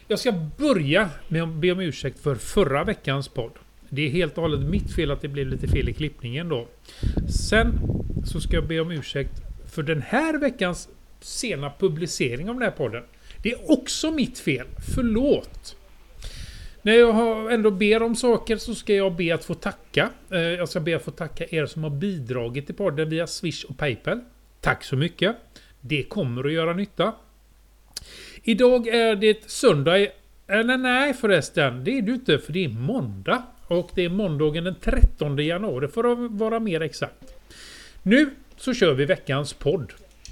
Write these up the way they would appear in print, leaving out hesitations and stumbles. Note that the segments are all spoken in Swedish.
Jag ska börja med att be om ursäkt för förra veckans podd. Det är helt och hållet mitt fel att det blev lite fel i klippningen då. Sen så ska jag be om ursäkt för den här veckans sena publicering av den här podden. Det är också mitt fel. Förlåt. När jag ändå ber om saker så ska jag be att få tacka. Jag ska be att få tacka er som har bidragit till podden via Swish och Paypal. Tack så mycket. Det kommer att göra nytta. Idag är det söndag. Eller nej förresten. Det är det inte för det är måndag. Och det är måndagen den 13 januari för att vara mer exakt. Nu så kör vi veckans podd.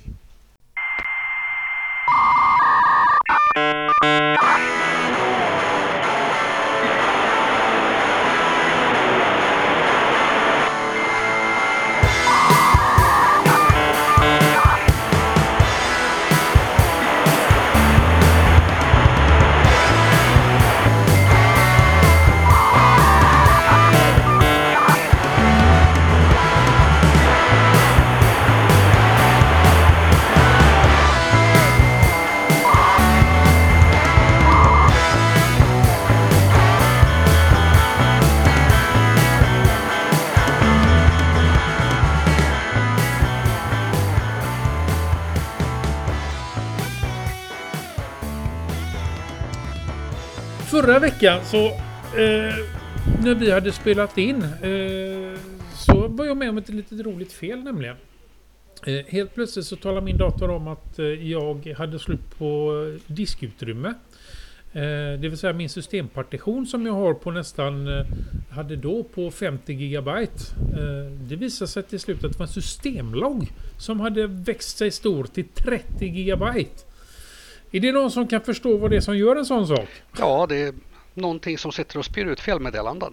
Förra veckan så när vi hade spelat in så var jag med om ett litet roligt fel nämligen. Helt plötsligt så talar min dator om att jag hade slut på diskutrymme. Det vill säga min systempartition som jag har på nästan hade då på 50 gigabyte. Det visade sig till slut att det var en systemlogg som hade växt sig stor till 30 gigabyte. Är det någon som kan förstå vad det är som gör en sån sak? Ja, det är någonting som sitter och spyr ut felmeddelanden.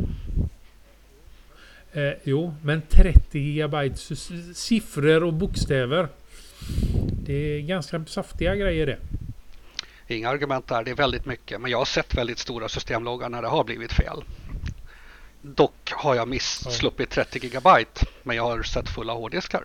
Jo, men 30 gigabyte siffror och bokstäver. Det är ganska saftiga grejer det. Inga argument där, det är väldigt mycket. Men jag har sett väldigt stora systemloggar när det har blivit fel. Dock har jag sluppit 30 gigabyte, men jag har sett fulla hårddiskar.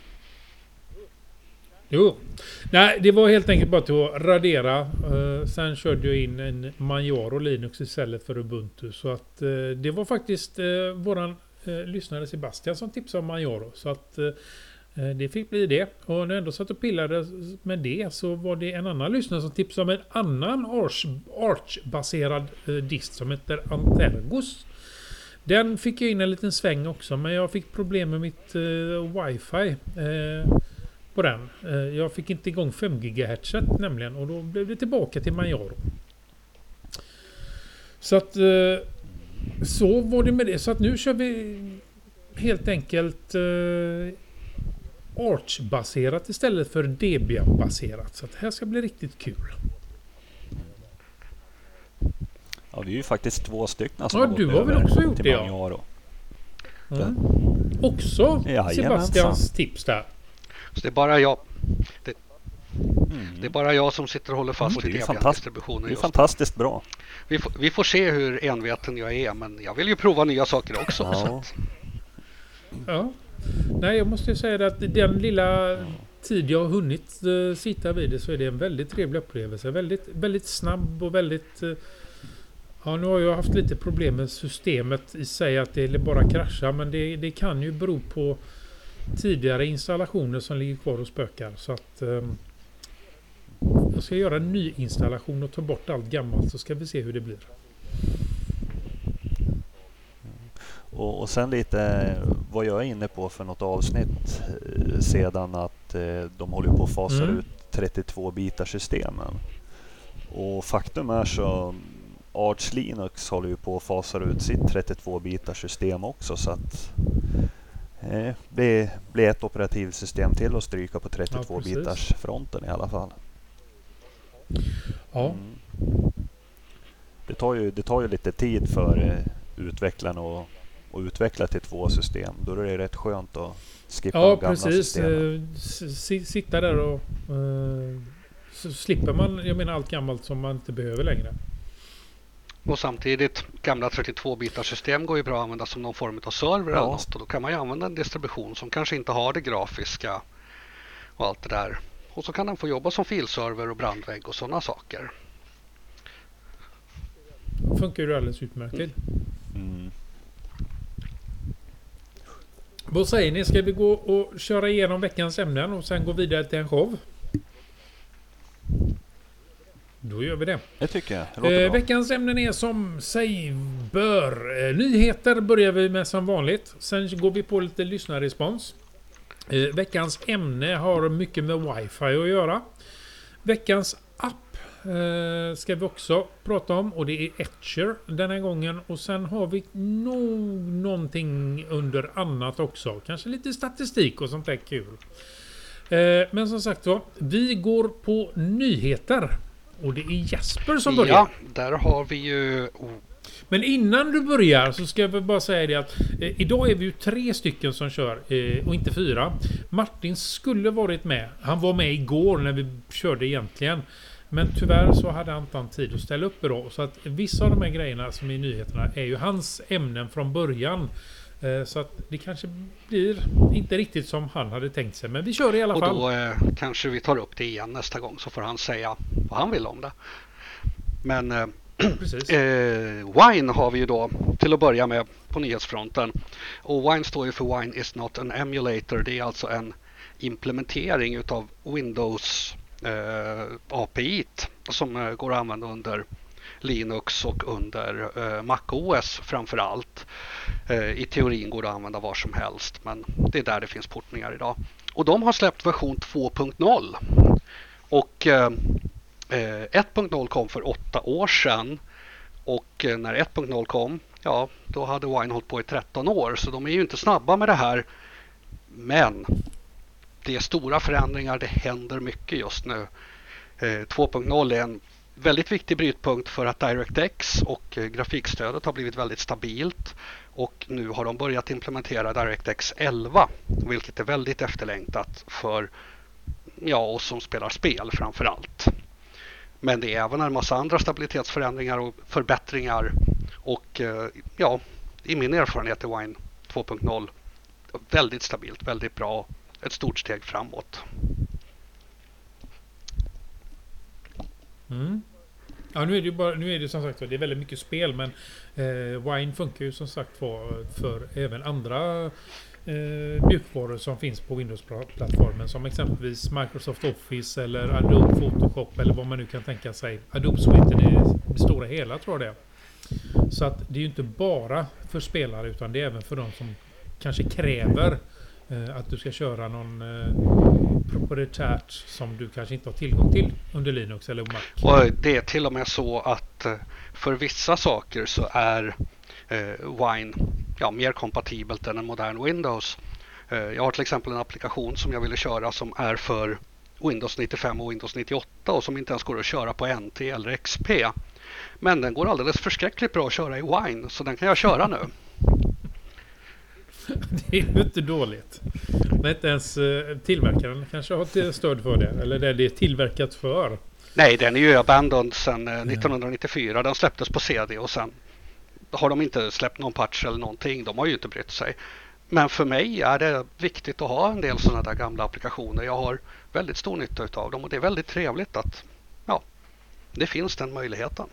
Jo, nej det var helt enkelt bara till att radera. Sen körde jag in en Manjaro Linux istället för Ubuntu. Så att det var faktiskt våran lyssnare Sebastian som tipsade om Manjaro. Så att det fick bli det. Och när jag ändå satt och pillade med det så var det en annan lyssnare som tipsade om en annan Arch-baserad disk som heter Antergos. Den fick jag in en liten sväng också, men jag fick problem med mitt wifi på den. Jag fick inte igång 5 GHz nämligen och då blev det tillbaka till Manjaro. Så att så var det med det. Så att nu kör vi helt enkelt Arch-baserat istället för Debian-baserat. Så att det här ska bli riktigt kul. Ja, vi är ju faktiskt 2 stycken som ja, du har väl också gjort det, Manjaro. Mm. Också Sebastians tips där. Så det är bara jag. Det är bara jag som sitter och håller fast vid Debian-distributionen. Det är fantastiskt bra. Vi får se hur enveten jag är, men jag vill ju prova nya saker också. Ja. Så att. Ja. Nej, jag måste ju säga att den lilla tid jag har hunnit sitta vid det så är det en väldigt trevlig upplevelse. Väldigt, väldigt snabb och väldigt... Ja, nu har jag haft lite problem med systemet i sig att det bara kraschar, men det kan ju bero på tidigare installationer som ligger kvar och spökar. Så att jag ska göra en ny installation och ta bort allt gammalt så ska vi se hur det blir. Och sen lite vad jag är inne på för något avsnitt sedan att de håller på att fasa ut 32-bitars systemen. Och faktum är så Arch Linux håller ju på att fasa ut sitt 32-bitars system också, så att det blir ett operativsystem till att stryka på 32-bitars fronten i alla fall. Ja. Det tar ju lite tid för utvecklarna att utveckla till 2 system. Då är det rätt skönt att skippa de gamla systemen. Sitta där och så slipper man, jag menar, allt gammalt som man inte behöver längre. Och samtidigt, gamla 32-bitars system går ju bra att använda som någon form av server eller något. Och då kan man ju använda en distribution som kanske inte har det grafiska och allt det där. Och så kan den få jobba som filserver och brandvägg och sådana saker. funkar ju alldeles utmärkt till. Mm. Vad säger ni? Ska vi gå och köra igenom veckans ämnen och sen gå vidare till en show? Då gör vi det. Det tycker jag. Det låter bra. Veckans ämnen är som sig bör. Nyheter börjar vi med som vanligt. Sen går vi på lite lyssnarrespons. Veckans ämne har mycket med wifi att göra. Veckans app ska vi också prata om. Och det är Etcher den här gången. Och sen har vi nog någonting under annat också. Kanske lite statistik och sånt där kul. Men som sagt så, vi går på nyheter. Och det är Jesper som börjar. Ja, där har vi ju... Men innan du börjar så ska jag bara säga det att idag är vi ju 3 stycken som kör och inte 4. Martin skulle varit med. Han var med igår när vi körde egentligen. Men tyvärr så hade han inte tid att ställa upp idag. Så att vissa av de här grejerna som är i nyheterna är ju hans ämnen från början. Så att det kanske blir inte riktigt som han hade tänkt sig. Men vi kör i alla fall. Och då kanske vi tar upp det igen nästa gång så får han säga vad han vill om det. Men Wine har vi ju då till att börja med på nyhetsfronten. Och Wine står ju för Wine is not an emulator. Det är alltså en implementering utav Windows API som går att använda under Linux och under MacOS framför allt. I teorin går det att använda var som helst, men det är där det finns portningar idag. Och de har släppt version 2.0 och 1.0 kom för 8 år sedan och när 1.0 kom, ja, då hade Wine hållit på i 13 år, så de är ju inte snabba med det här. Men det är stora förändringar, det händer mycket just nu. 2.0 är en väldigt viktig brytpunkt för att DirectX och grafikstödet har blivit väldigt stabilt och nu har de börjat implementera DirectX 11, vilket är väldigt efterlängtat för oss som spelar spel framför allt. Men det är även en massa andra stabilitetsförändringar och förbättringar och i min erfarenhet är Wine 2.0 väldigt stabilt, väldigt bra, ett stort steg framåt. Mm. Ja, nu är det som sagt det är väldigt mycket spel, men Wine funkar ju som sagt för även andra mjukvaror som finns på Windows-plattformen, som exempelvis Microsoft Office eller Adobe Photoshop eller vad man nu kan tänka sig. Adobe Suite i det stora hela, tror jag det. Så att det är ju inte bara för spelare utan det är även för de som kanske kräver att du ska köra någon proprietärt som du kanske inte har tillgång till under Linux eller Mac. Och det är till och med så att för vissa saker så är Wine mer kompatibelt än en modern Windows. Jag har till exempel en applikation som jag ville köra som är för Windows 95 och Windows 98 och som inte ens går att köra på NT eller XP. Men den går alldeles förskräckligt bra att köra i Wine, så den kan jag köra nu. Det är ju inte dåligt. Men inte ens tillverkaren kanske har stöd för det. Eller det är tillverkat för. Nej, den är ju abandoned sedan 1994. Den släpptes på CD och sen har de inte släppt någon patch eller någonting. De har ju inte brytt sig. Men för mig är det viktigt att ha en del sådana där gamla applikationer. Jag har väldigt stor nytta av dem och det är väldigt trevligt att det finns den möjligheten.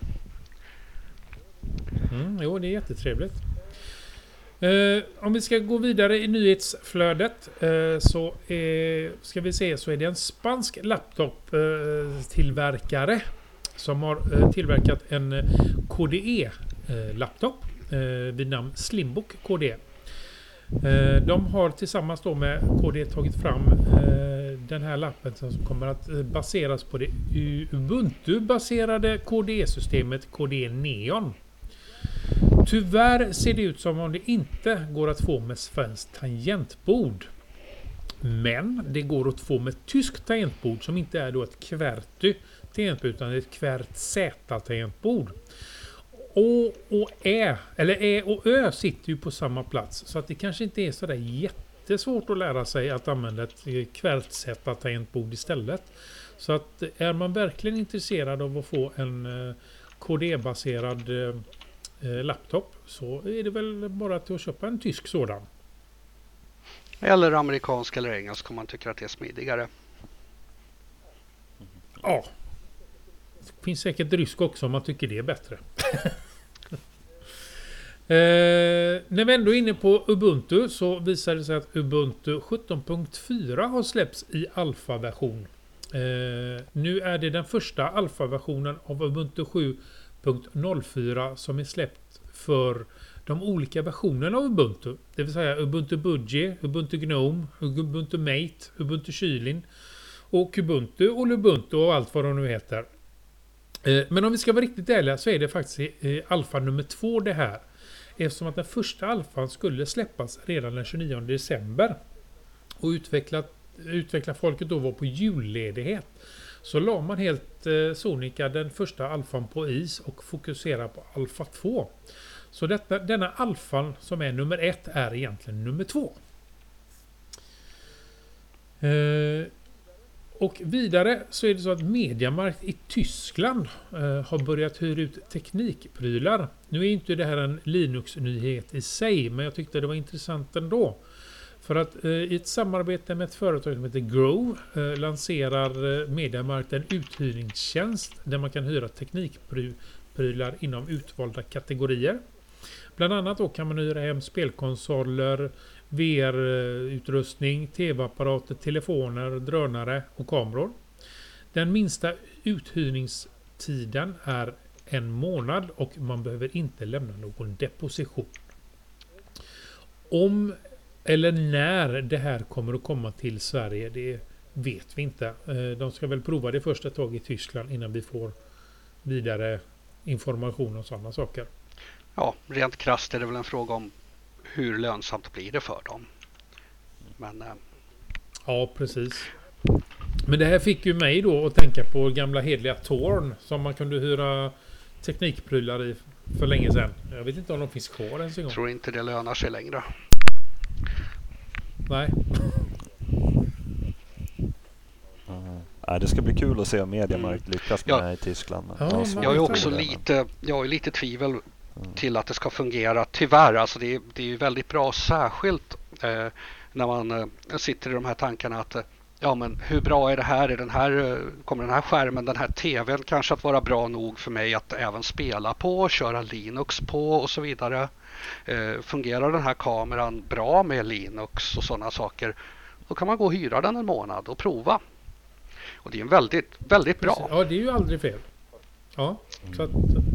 Jo, det är jättetrevligt. Om vi ska gå vidare i nyhetsflödet så ska vi se, så är det en spansk laptop-tillverkare som har tillverkat en KDE-laptop vid namn Slimbook KDE. De har tillsammans då med KDE tagit fram den här lappen som kommer att baseras på det Ubuntu-baserade KDE-systemet KDE Neon. Tyvärr ser det ut som om det inte går att få med svenskt tangentbord. Men det går att få med tyskt tangentbord som inte är då ett QWERTY tangentbord utan ett QWERTZ-tangentbord. Ä och Ö sitter ju på samma plats, så att det kanske inte är så där jättesvårt att lära sig att använda ett QWERTZ-tangentbord istället. Så att är man verkligen intresserad av att få en KDE-baserad laptop så är det väl bara till att köpa en tysk sådan. Eller amerikansk eller engelsk om man tycker att det är smidigare. Ja. Det finns säkert rysk också om man tycker det är bättre. När vi ändå är inne på Ubuntu så visar det sig att Ubuntu 17.4 har släppts i alfa-version. Nu är det den första alfa-versionen av Ubuntu 7.04 som är släppt för de olika versionerna av Ubuntu. Det vill säga Ubuntu Budgie, Ubuntu Gnome, Ubuntu Mate, Ubuntu Kylin och Kubuntu och Lubuntu och allt vad de nu heter. Men om vi ska vara riktigt ärliga så är det faktiskt alfa nummer 2 det här. Eftersom att den första alfan skulle släppas redan den 29 december och utveckla folket då var på julledighet, så la man helt sonika den första alfan på is och fokuserar på alfa 2. Så denna alfan som är nummer 1 är egentligen nummer 2. Och vidare så är det så att Mediamarkt i Tyskland har börjat hyra ut teknikprylar. Nu är inte det här en Linux-nyhet i sig, men jag tyckte det var intressant ändå. För att i ett samarbete med ett företag som heter Grow lanserar Mediamarkt en uthyrningstjänst där man kan hyra teknikprylar inom utvalda kategorier. Bland annat då kan man hyra hem spelkonsoler, VR-utrustning, tv-apparater, telefoner, drönare och kameror. Den minsta uthyrningstiden är 1 månad och man behöver inte lämna någon deposition. Om eller när det här kommer att komma till Sverige, det vet vi inte. De ska väl prova det första tag i Tyskland innan vi får vidare information och sådana saker. Ja, rent krasst är det väl en fråga om hur lönsamt blir det för dem. Men, ja, precis. Men det här fick ju mig då att tänka på gamla hedliga Torn som man kunde hyra teknikprylar i för länge sedan. Jag vet inte om de finns kvar ens en gång. Jag tror inte det lönar sig längre. Nej. Det ska bli kul att se om Mediamarkt lyckas med det här i Tyskland. Ja, jag är också lite tvivel till att det ska fungera. Tyvärr, alltså det är ju väldigt bra, särskilt när man sitter i de här tankarna att ja, men hur bra är det här? Kommer den här skärmen, den här tvn kanske att vara bra nog för mig att även spela på, köra Linux på och så vidare. Fungerar den här kameran bra med Linux och sådana saker, då kan man gå och hyra den en månad och prova. Och det är en väldigt, väldigt bra. Ja, det är ju aldrig fel. Ja, så att...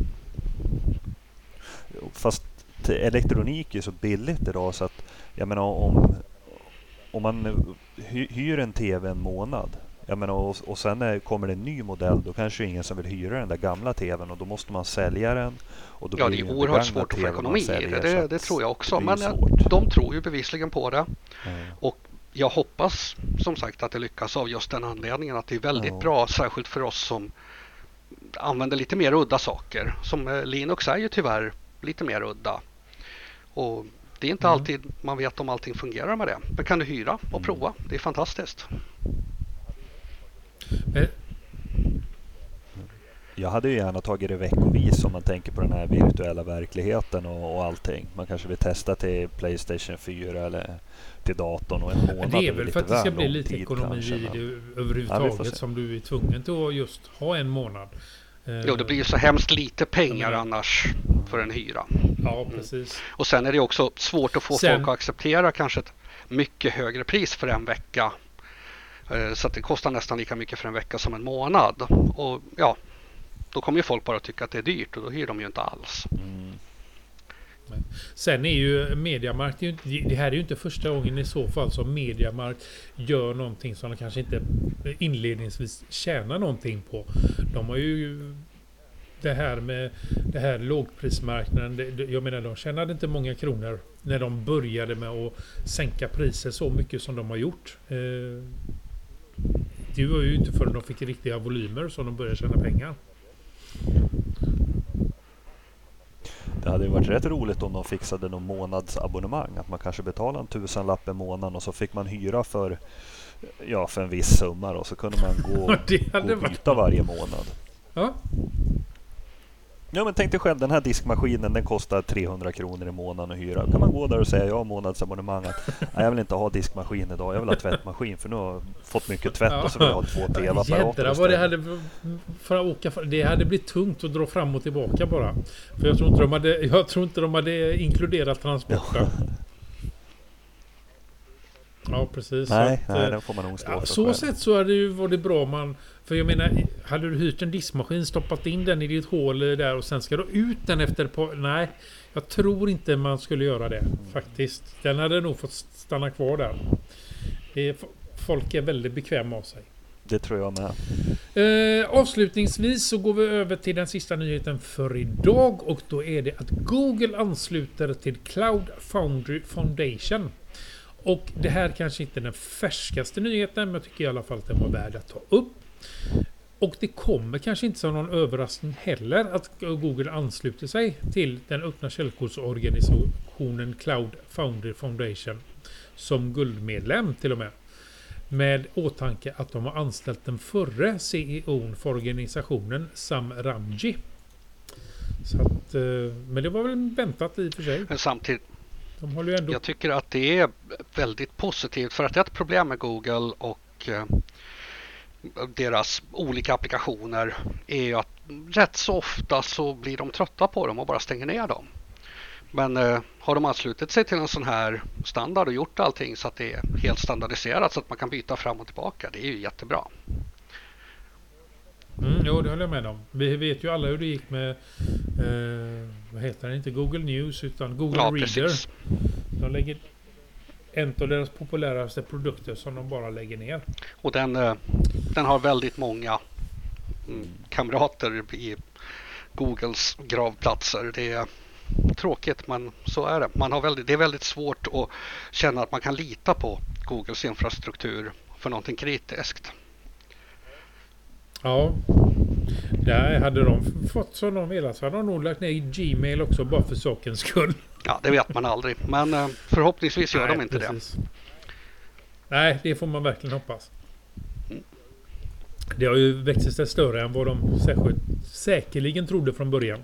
Fast elektronik är så billigt idag så att jag menar om man hyr en tv en månad, jag menar, och sen kommer det en ny modell, då kanske ingen som vill hyra den där gamla tvn och då måste man sälja den. Och då ja, det är oerhört svårt att få ekonomi i det. Det tror jag också. Men de tror ju bevisligen på det. Och jag hoppas som sagt att det lyckas av just den anledningen att det är väldigt bra, särskilt för oss som använder lite mer udda saker. Som Linux är ju tyvärr lite mer udda. Och det är inte alltid man vet om allting fungerar med det. Men kan du hyra och prova? Det är fantastiskt. Jag hade ju gärna tagit det veckovis om man tänker på den här virtuella verkligheten och allting. Man kanske vill testa till PlayStation 4 eller till datorn och en månad. Det är väl för att det ska bli lite ekonomi i det överhuvudtaget som du är tvungen till att just ha en månad. Jo, det blir ju så hemskt lite pengar annars för en hyra. Ja, precis. Och sen är det också svårt att få folk att acceptera kanske ett mycket högre pris för en vecka. Så att det kostar nästan lika mycket för en vecka som en månad. Och ja, då kommer ju folk bara tycka att det är dyrt och då hyr de ju inte alls. Sen är ju Mediamarkt, det här är ju inte första gången i så fall som Mediamarkt gör någonting som de kanske inte inledningsvis tjänar någonting på. De har ju det här med det här lågprismarknaden, jag menar de tjänade inte många kronor när de började med att sänka priser så mycket som de har gjort. Det var ju inte förrän de fick riktiga volymer som de började tjäna pengar. Det hade ju varit rätt roligt om de fixade någon månadsabonnemang. Att man kanske betalar 1000 i månaden och så fick man hyra för en viss summa och så kunde man gå och byta varje månad. Ja. Ja, men tänk dig själv, den här diskmaskinen, den kostar 300 kronor i månaden att hyra. Kan man gå där och säga, jag har månadsabonnemang, att nej, jag vill inte ha diskmaskin idag, jag vill ha tvättmaskin för nu har jag fått mycket tvätt och så vill jag ha 2 tv-apparater. Jädrar vad det hade för att åka, det hade blivit tungt att dra fram och tillbaka bara. För jag tror inte de hade inkluderat transporten. Ja, precis. Nej, den får man nog stå för så själv. sätt så hade det ju varit bra för jag menar, hade du hyrt en diskmaskin, stoppat in den i ditt hål där och sen ska du ut den efter på... Nej, jag tror inte man skulle göra det faktiskt. Den hade nog fått stanna kvar där. Folk är väldigt bekväma av sig. Det tror jag med. Avslutningsvis så går vi över till den sista nyheten för idag, och då är det att Google ansluter till Cloud Foundry Foundation. Och det här kanske inte är den färskaste nyheten, men jag tycker i alla fall att den var värd att ta upp. Och det kommer kanske inte som någon överraskning heller att Google ansluter sig till den öppna källkodsorganisationen Cloud Foundry Foundation som guldmedlem till och med. Med åtanke att de har anställt den förre CEOn för organisationen, Sam Ramji. Så att, men det var väl väntat i och för sig. Men samtidigt, de håller ju ändå... jag tycker att det är väldigt positivt, för att ett problem med Google och deras olika applikationer är ju att rätt så ofta så blir de trötta på dem och bara stänger ner dem. Men har de anslutit sig till en sån här standard och gjort allting så att det är helt standardiserat så att man kan byta fram och tillbaka, det är ju jättebra. Jo, det håller jag med om. Vi vet ju alla hur det gick med vad heter det, inte Google News utan Google Reader. Precis. De lägger en av deras populäraste produkter som de bara lägger ner. Och den har väldigt många kamrater i Googles gravplatser. Det är tråkigt, men så är det. Det är väldigt svårt att känna att man kan lita på Googles infrastruktur för någonting kritiskt. Ja, där hade de fått som de velat så hade de nog lagt ner i Gmail också bara för sakens skull. Ja, det vet man aldrig. Men förhoppningsvis gör de inte precis. Det. Nej, det får man verkligen hoppas. Det har ju växt sig större än vad de säkerligen trodde från början.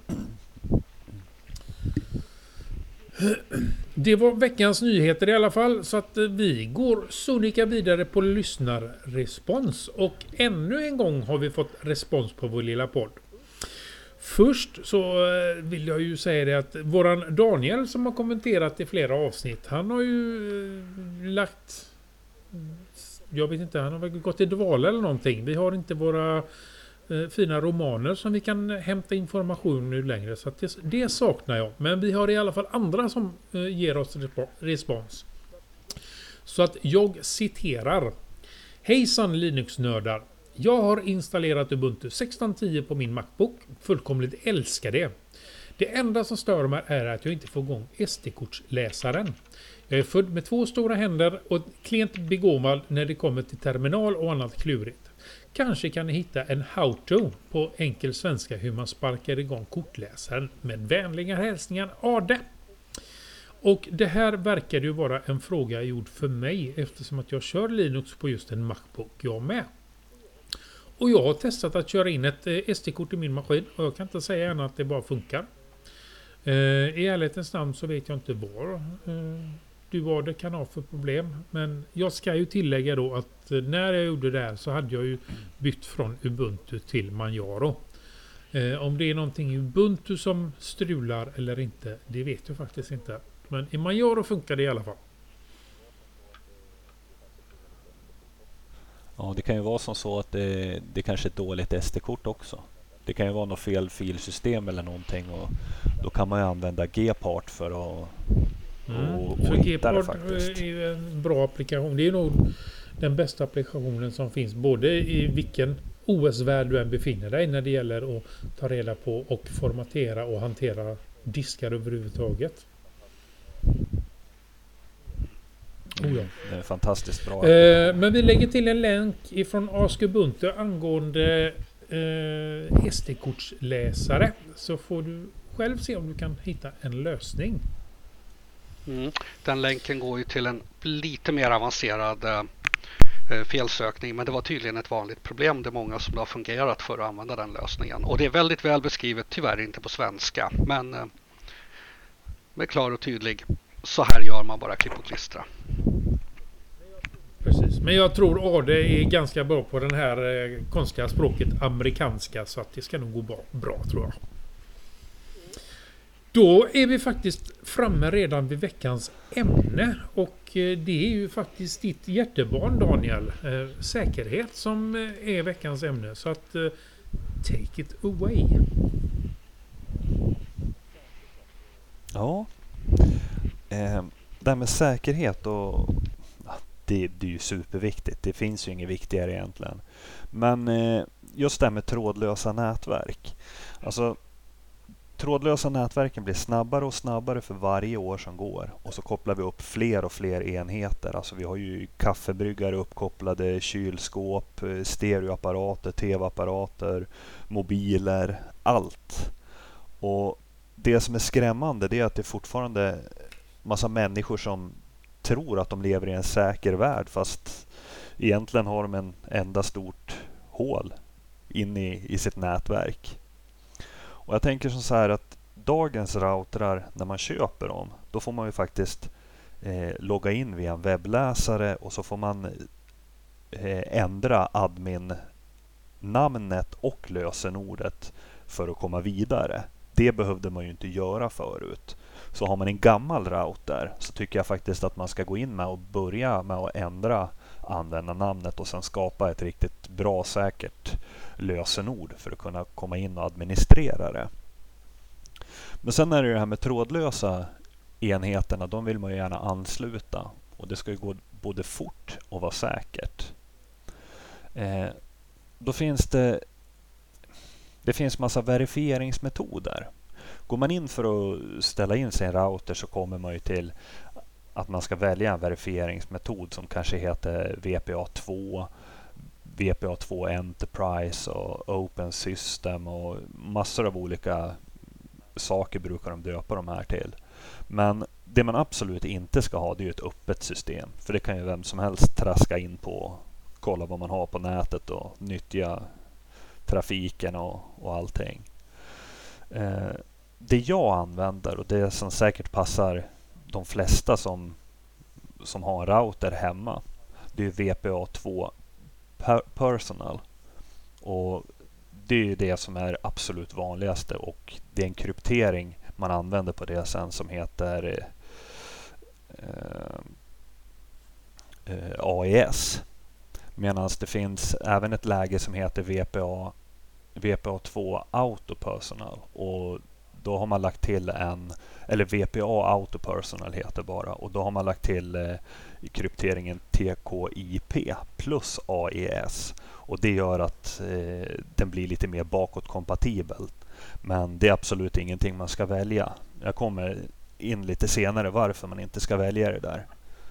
Det var veckans nyheter i alla fall, så att vi går sonika vidare på lyssnarrespons, och ännu en gång har vi fått respons på vår lilla podd. Först så vill jag ju säga det att våran Daniel som har kommenterat i flera avsnitt, han har ju lagt, jag vet inte, han har väl gått i dvala eller någonting. Vi har inte våra fina romaner som vi kan hämta information nu längre, så att det saknar jag. Men vi har i alla fall andra som ger oss respons. Så att jag citerar: Hejsan Linux-nördar! Jag har installerat Ubuntu 16.10 på min MacBook. Fullkomligt älskar det. Det enda som stör mig är att jag inte får igång SD-kortsläsaren. Jag är född med 2 stora händer och klent begåvad när det kommer till terminal och annat klurigt. Kanske kan ni hitta en how-to på enkel svenska hur man sparkar igång kortläsaren. Med vänliga hälsningar, Ade. Och det här verkar ju vara en fråga gjord för mig, eftersom att jag kör Linux på just en MacBook jag med. Och jag har testat att köra in ett SD-kort i min maskin och jag kan inte säga än att det bara funkar. I ärlighetens namn så vet jag inte vad det kan ha för problem. Men jag ska ju tillägga då att när jag gjorde det här så hade jag ju bytt från Ubuntu till Manjaro. Om det är någonting i Ubuntu som strular eller inte, det vet jag faktiskt inte. Men i Manjaro funkar det i alla fall. Ja, det kan ju vara som så att det kanske är ett dåligt SD-kort också. Det kan ju vara något fel filsystem eller någonting, och då kan man ju använda Gepard för att för Gepard är ju en bra applikation. Det är nog den bästa applikationen som finns, både i vilken OS-värld du än befinner dig när det gäller att ta reda på och formatera och hantera diskar överhuvudtaget. Det är fantastiskt bra. Men vi lägger till en länk ifrån Ask Ubuntu angående SD-kortsläsare, så får du själv se om du kan hitta en lösning. Den länken går ju till en lite mer avancerad felsökning, men det var tydligen ett vanligt problem. Det är många som har fungerat för att använda den lösningen. Och det är väldigt väl beskrivet, tyvärr inte på svenska, men med klar och tydlig. Så här gör man, bara klipp och klistra. Precis. Men jag tror AD är ganska bra på den här konstiga språket amerikanska, så att det ska nog gå bra tror jag. Då är vi faktiskt framme redan vid veckans ämne, och det är ju faktiskt ditt hjärtebarn Daniel, säkerhet, som är veckans ämne, så att take it away. Ja, det här med säkerhet och det är ju superviktigt. Det finns ju inget viktigare egentligen. Men just det här med trådlösa nätverk. Alltså, trådlösa nätverken blir snabbare och snabbare för varje år som går. Och så kopplar vi upp fler och fler enheter. Alltså vi har ju kaffebryggare uppkopplade, kylskåp, stereoapparater, tv-apparater, mobiler, allt. Och det som är skrämmande, det är att det är fortfarande massa människor som tror att de lever i en säker värld, fast egentligen har de en enda stort hål in i sitt nätverk. Och jag tänker så här att dagens routrar, när man köper dem, då får man ju faktiskt logga in via en webbläsare, och så får man ändra admin-namnet och lösenordet för att komma vidare. Det behövde man ju inte göra förut. Så har man en gammal router, så tycker jag faktiskt att man ska gå in med och börja med att ändra användarnamnet och sen skapa ett riktigt bra, säkert lösenord för att kunna komma in och administrera det. Men sen är det här med trådlösa enheterna, de vill man ju gärna ansluta, och det ska ju gå både fort och vara säkert. Då finns det finns massa verifieringsmetoder. Går man in för att ställa in sin router, så kommer man ju till att man ska välja en verifieringsmetod som kanske heter VPA2, VPA2 Enterprise och Open System, och massor av olika saker brukar de döpa de här till. Men det man absolut inte ska ha, det är ju ett öppet system. För det kan ju vem som helst traska in på, kolla vad man har på nätet och nyttja trafiken och allting. Det jag använder, och det som säkert passar de flesta som har en router hemma, det är VPA2 Personal. Och det är ju det som är absolut vanligaste, och det är en kryptering man använder på det sen som heter AES. Medan det finns även ett läge som heter VPA2 Auto Personal, och då har man lagt till eller VPA Auto Personal heter bara, och då har man lagt till krypteringen TKIP plus AES, och det gör att den blir lite mer bakåtkompatibel. Men det är absolut ingenting man ska välja. Jag kommer in lite senare varför man inte ska välja det där.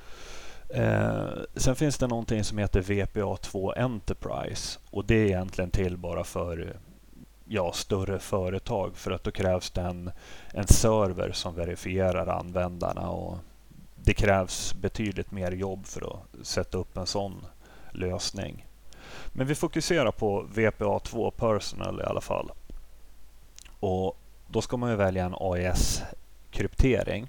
Sen finns det någonting som heter VPA2 Enterprise, och det är egentligen till bara för större företag, för att då krävs det en server som verifierar användarna, och det krävs betydligt mer jobb för att sätta upp en sån lösning. Men vi fokuserar på VPA2 Personal i alla fall. Och då ska man ju välja en AES-kryptering.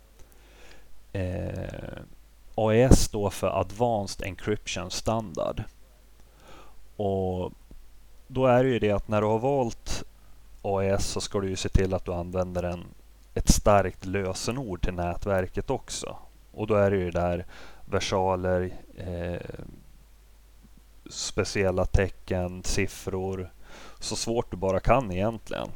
AES står för Advanced Encryption Standard. Och då är det ju det att när du har valt AES, så ska du ju se till att du använder ett starkt lösenord till nätverket också. Och då är det ju där versaler, speciella tecken, siffror, så svårt du bara kan egentligen.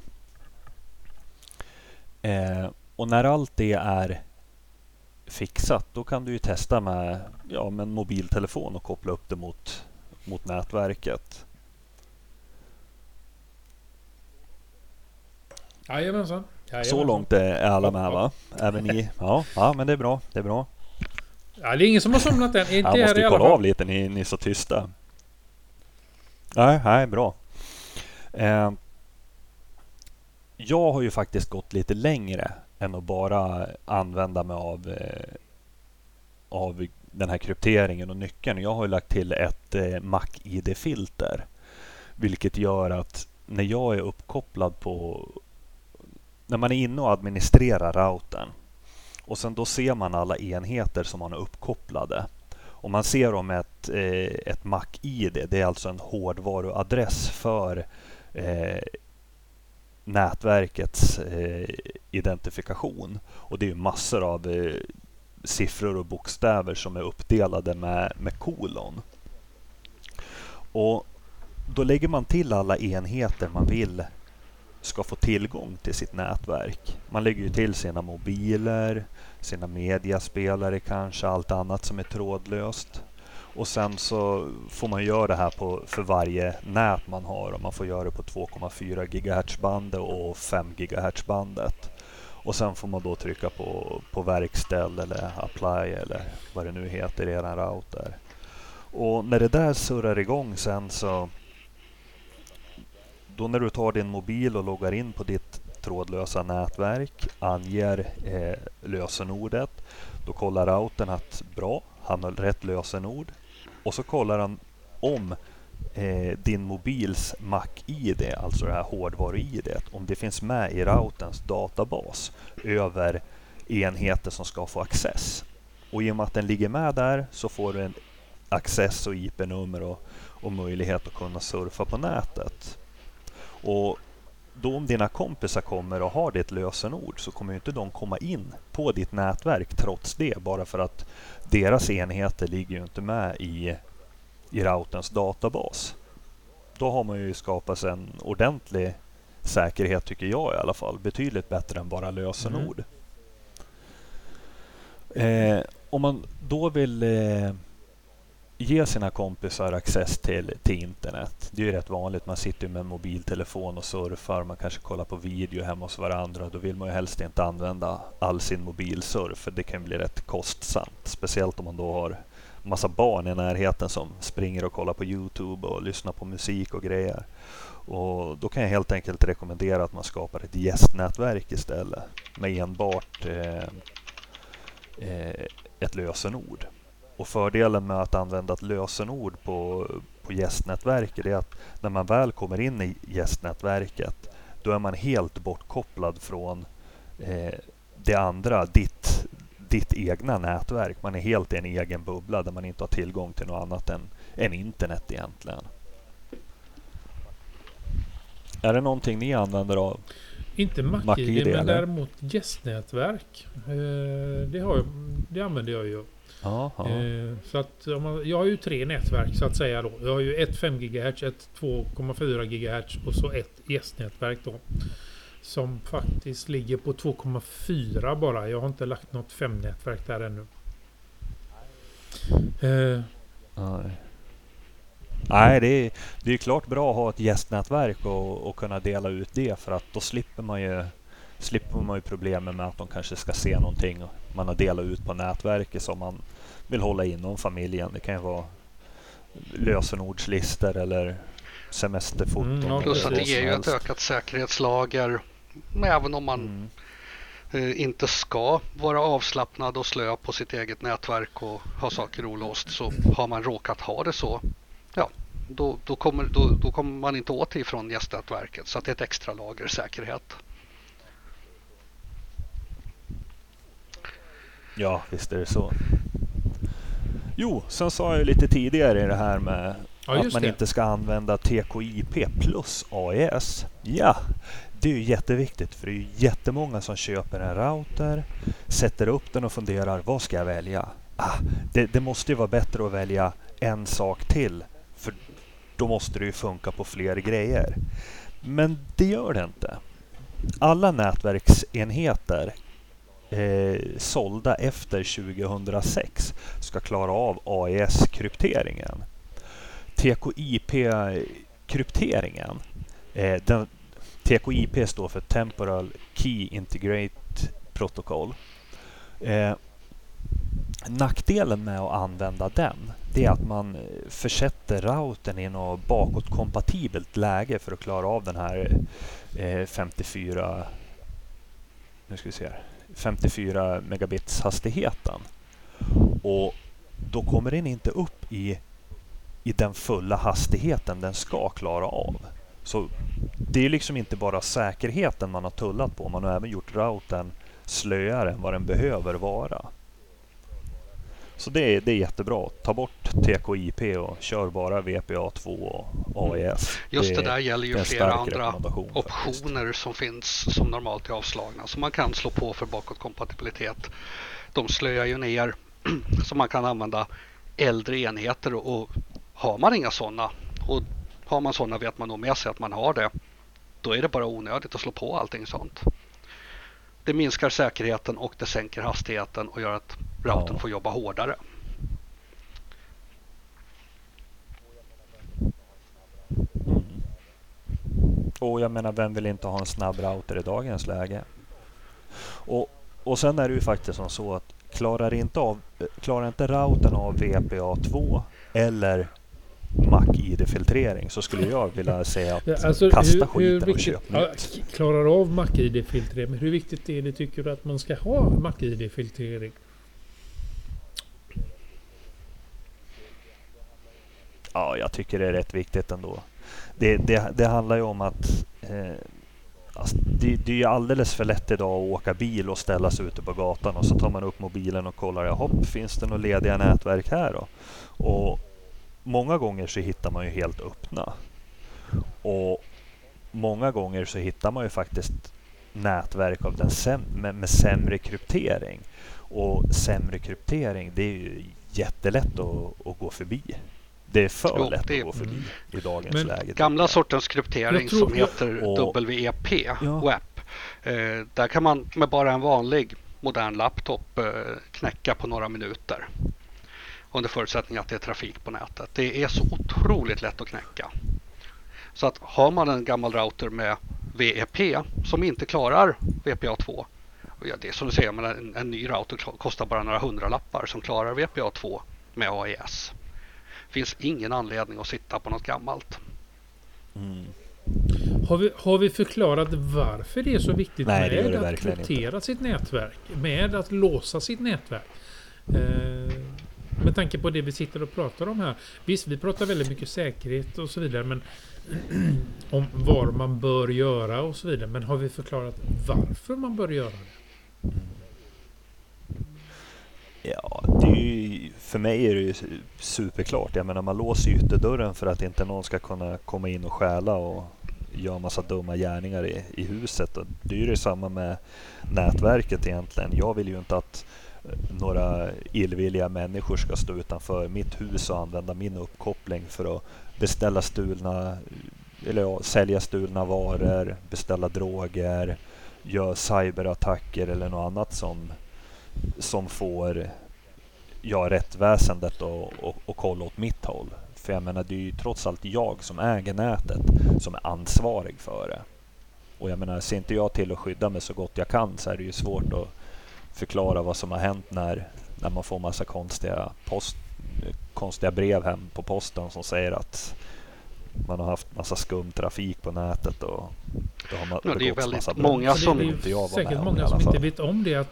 Och när allt det är fixat, då kan du ju testa med en mobiltelefon och koppla upp det mot nätverket. Jajamensan. Så långt är alla med, va? Även ni? Ja, men det är bra. Det är bra. Ja, det är ingen som har somnat än. Jag måste ju kolla av lite, ni är så tysta. Nej, bra. Jag har ju faktiskt gått lite längre än att bara använda mig av den här krypteringen och nyckeln. Jag har ju lagt till ett MAC-ID-filter, vilket gör att när jag är uppkopplad på, när man är inne och administrerar routern och sen då ser man alla enheter som man är uppkopplade. Och man ser om ett MAC-ID, det är alltså en hårdvaruadress för nätverkets identifikation. Och det är massor av siffror och bokstäver som är uppdelade med kolon. Och då lägger man till alla enheter man vill ska få tillgång till sitt nätverk. Man lägger ju till sina mobiler, sina mediaspelare kanske, allt annat som är trådlöst. Och sen så får man göra det här för varje nät man har. Och man får göra det på 2,4 GHz-bandet och 5 GHz-bandet. Och sen får man då trycka på verkställ eller apply eller vad det nu heter i eran router. Och när det där surrar igång sen så, då när du tar din mobil och loggar in på ditt trådlösa nätverk, anger lösenordet, då kollar routern att bra, han har rätt lösenord. Och så kollar han om din mobils MAC-ID, alltså det här hårdvaru-ID, om det finns med i routerns databas över enheter som ska få access. Och i och med att den ligger med där så får du en access och IP-nummer och möjlighet att kunna surfa på nätet. Och då om dina kompisar kommer och har ditt lösenord så kommer ju inte de komma in på ditt nätverk trots det, bara för att deras enheter ligger ju inte med i routerns databas. Då har man ju skapat en ordentlig säkerhet, tycker jag i alla fall. Betydligt bättre än bara lösenord. Om man då vill ge sina kompisar access till internet. Det är ju rätt vanligt. Man sitter med en mobiltelefon och surfar. Man kanske kollar på video hemma hos varandra. Då vill man ju helst inte använda all sin mobilsurf. För det kan bli rätt kostsamt. Speciellt om man då har massa barn i närheten som springer och kollar på YouTube och lyssnar på musik och grejer. Och då kan jag helt enkelt rekommendera att man skapar ett gästnätverk istället. Med enbart ett lösenord. Och fördelen med att använda ett lösenord på gästnätverket är att när man väl kommer in i gästnätverket, då är man helt bortkopplad från det andra, ditt egna nätverk. Man är helt i en egen bubbla där man inte har tillgång till något annat än internet egentligen. Är det någonting ni använder av? Inte MAC-ID, men däremot gästnätverk. Det använder jag ju. Så att jag har ju 3 nätverk så att säga då. Jag har ju ett 5 GHz, ett 2,4 GHz och så ett gästnätverk då. Som faktiskt ligger på 2,4 bara. Jag har inte lagt något 5-nätverk där ännu. Nej, det är klart bra att ha ett gästnätverk och kunna dela ut det, för att då slipper man ju problemen med att de kanske ska se någonting man har delat ut på nätverket som man vill hålla inom familjen. Det kan ju vara lösenordslistor eller semesterfoton. Plus att det ger ju ett ökat säkerhetslager. Även om man inte ska vara avslappnad och slö på sitt eget nätverk och ha saker olåst, så har man råkat ha det så, ja, då kommer man inte åt ifrån gästnätverket, så att det är ett extra lager säkerhet. Ja, visst är det så. Jo, sen sa jag lite tidigare i det här med att man inte ska använda TKIP plus AES. Ja, det är ju jätteviktigt, för det är ju jättemånga som köper en router, sätter upp den och funderar, vad ska jag välja? Det måste ju vara bättre att välja en sak till, för då måste det ju funka på fler grejer. Men det gör det inte. Alla nätverksenheter sålda efter 2006 ska klara av AES-krypteringen. TKIP-krypteringen, TKIP står för Temporal Key Integrate Protocol. Nackdelen med att använda den, det är att man försätter routern i något bakåtkompatibelt läge för att klara av den här 54 megabits hastigheten. Och då kommer den inte upp i den fulla hastigheten den ska klara av. Så det är liksom inte bara säkerheten man har tullat på, man har även gjort routern slöare än vad den behöver vara. Så det är jättebra. Ta bort TKIP och kör bara VPA2 och AES. Just det där gäller ju flera andra optioner faktiskt som finns som normalt är avslagna. Så man kan slå på för bakåtkompatibilitet. De slöjar ju ner så man kan använda äldre enheter och har man inga sådana och har man sådana vet man nog med sig att man har det. Då är det bara onödigt att slå på allting sånt. Det minskar säkerheten och det sänker hastigheten och gör att routern får jobba hårdare. Och jag menar, vem vill inte ha en snabb router i dagens läge? Och sen är det ju faktiskt som så att klarar inte routern av VPA2 eller MAC-ID-filtrering så skulle jag vilja säga att alltså, kasta skiten och köp nytt. Klarar av MAC-ID-filtrering, men hur viktigt är det tycker du att man ska ha MAC-ID-filtrering? Ja, jag tycker det är rätt viktigt ändå. Det handlar ju om att alltså, det är ju alldeles för lätt idag att åka bil och ställa sig ute på gatan och så tar man upp mobilen och kollar, hopp, finns det några lediga nätverk här då? Och många gånger så hittar man ju helt öppna. Och många gånger så hittar man ju faktiskt nätverk av med sämre kryptering. Och sämre kryptering, det är ju jättelätt att gå förbi. Det är för lätt att gå förbi i dagens läge. Gamla sortens kryptering som heter WEP, WEP. Där kan man med bara en vanlig modern laptop knäcka på några minuter. Under förutsättning att det är trafik på nätet. Det är så otroligt lätt att knäcka. Så att har man en gammal router med WEP som inte klarar VPA2. Och ja, det är som du säger, men en ny router kostar bara några hundralappar som klarar VPA2 med AES. Finns ingen anledning att sitta på något gammalt. Mm. Har vi förklarat varför det är så viktigt med att kryptera sitt nätverk? Med att låsa sitt nätverk? Med tanke på det vi sitter och pratar om här. Visst, vi pratar väldigt mycket säkerhet och så vidare, men om vad man bör göra och så vidare. Men har vi förklarat varför man bör göra det? Ja, för mig är det ju superklart. Jag menar, man låser ytterdörren för att inte någon ska kunna komma in och stjäla och göra massa dumma gärningar i huset. Och det är ju detsamma med nätverket egentligen. Jag vill ju inte att några illvilliga människor ska stå utanför mitt hus och använda min uppkoppling för att beställa sälja stulna varor, beställa droger, göra cyberattacker eller något annat som får rättväsendet och kolla åt mitt håll. För jag menar, det är ju trots allt jag som äger nätet som är ansvarig för det. Och jag menar, ser inte jag till att skydda mig så gott jag kan så är det ju svårt att förklara vad som har hänt när man får massa konstiga brev hem på posten som säger att man har haft massa skum trafik på nätet och då har man det är väldigt många som det är säkert många som inte vet om det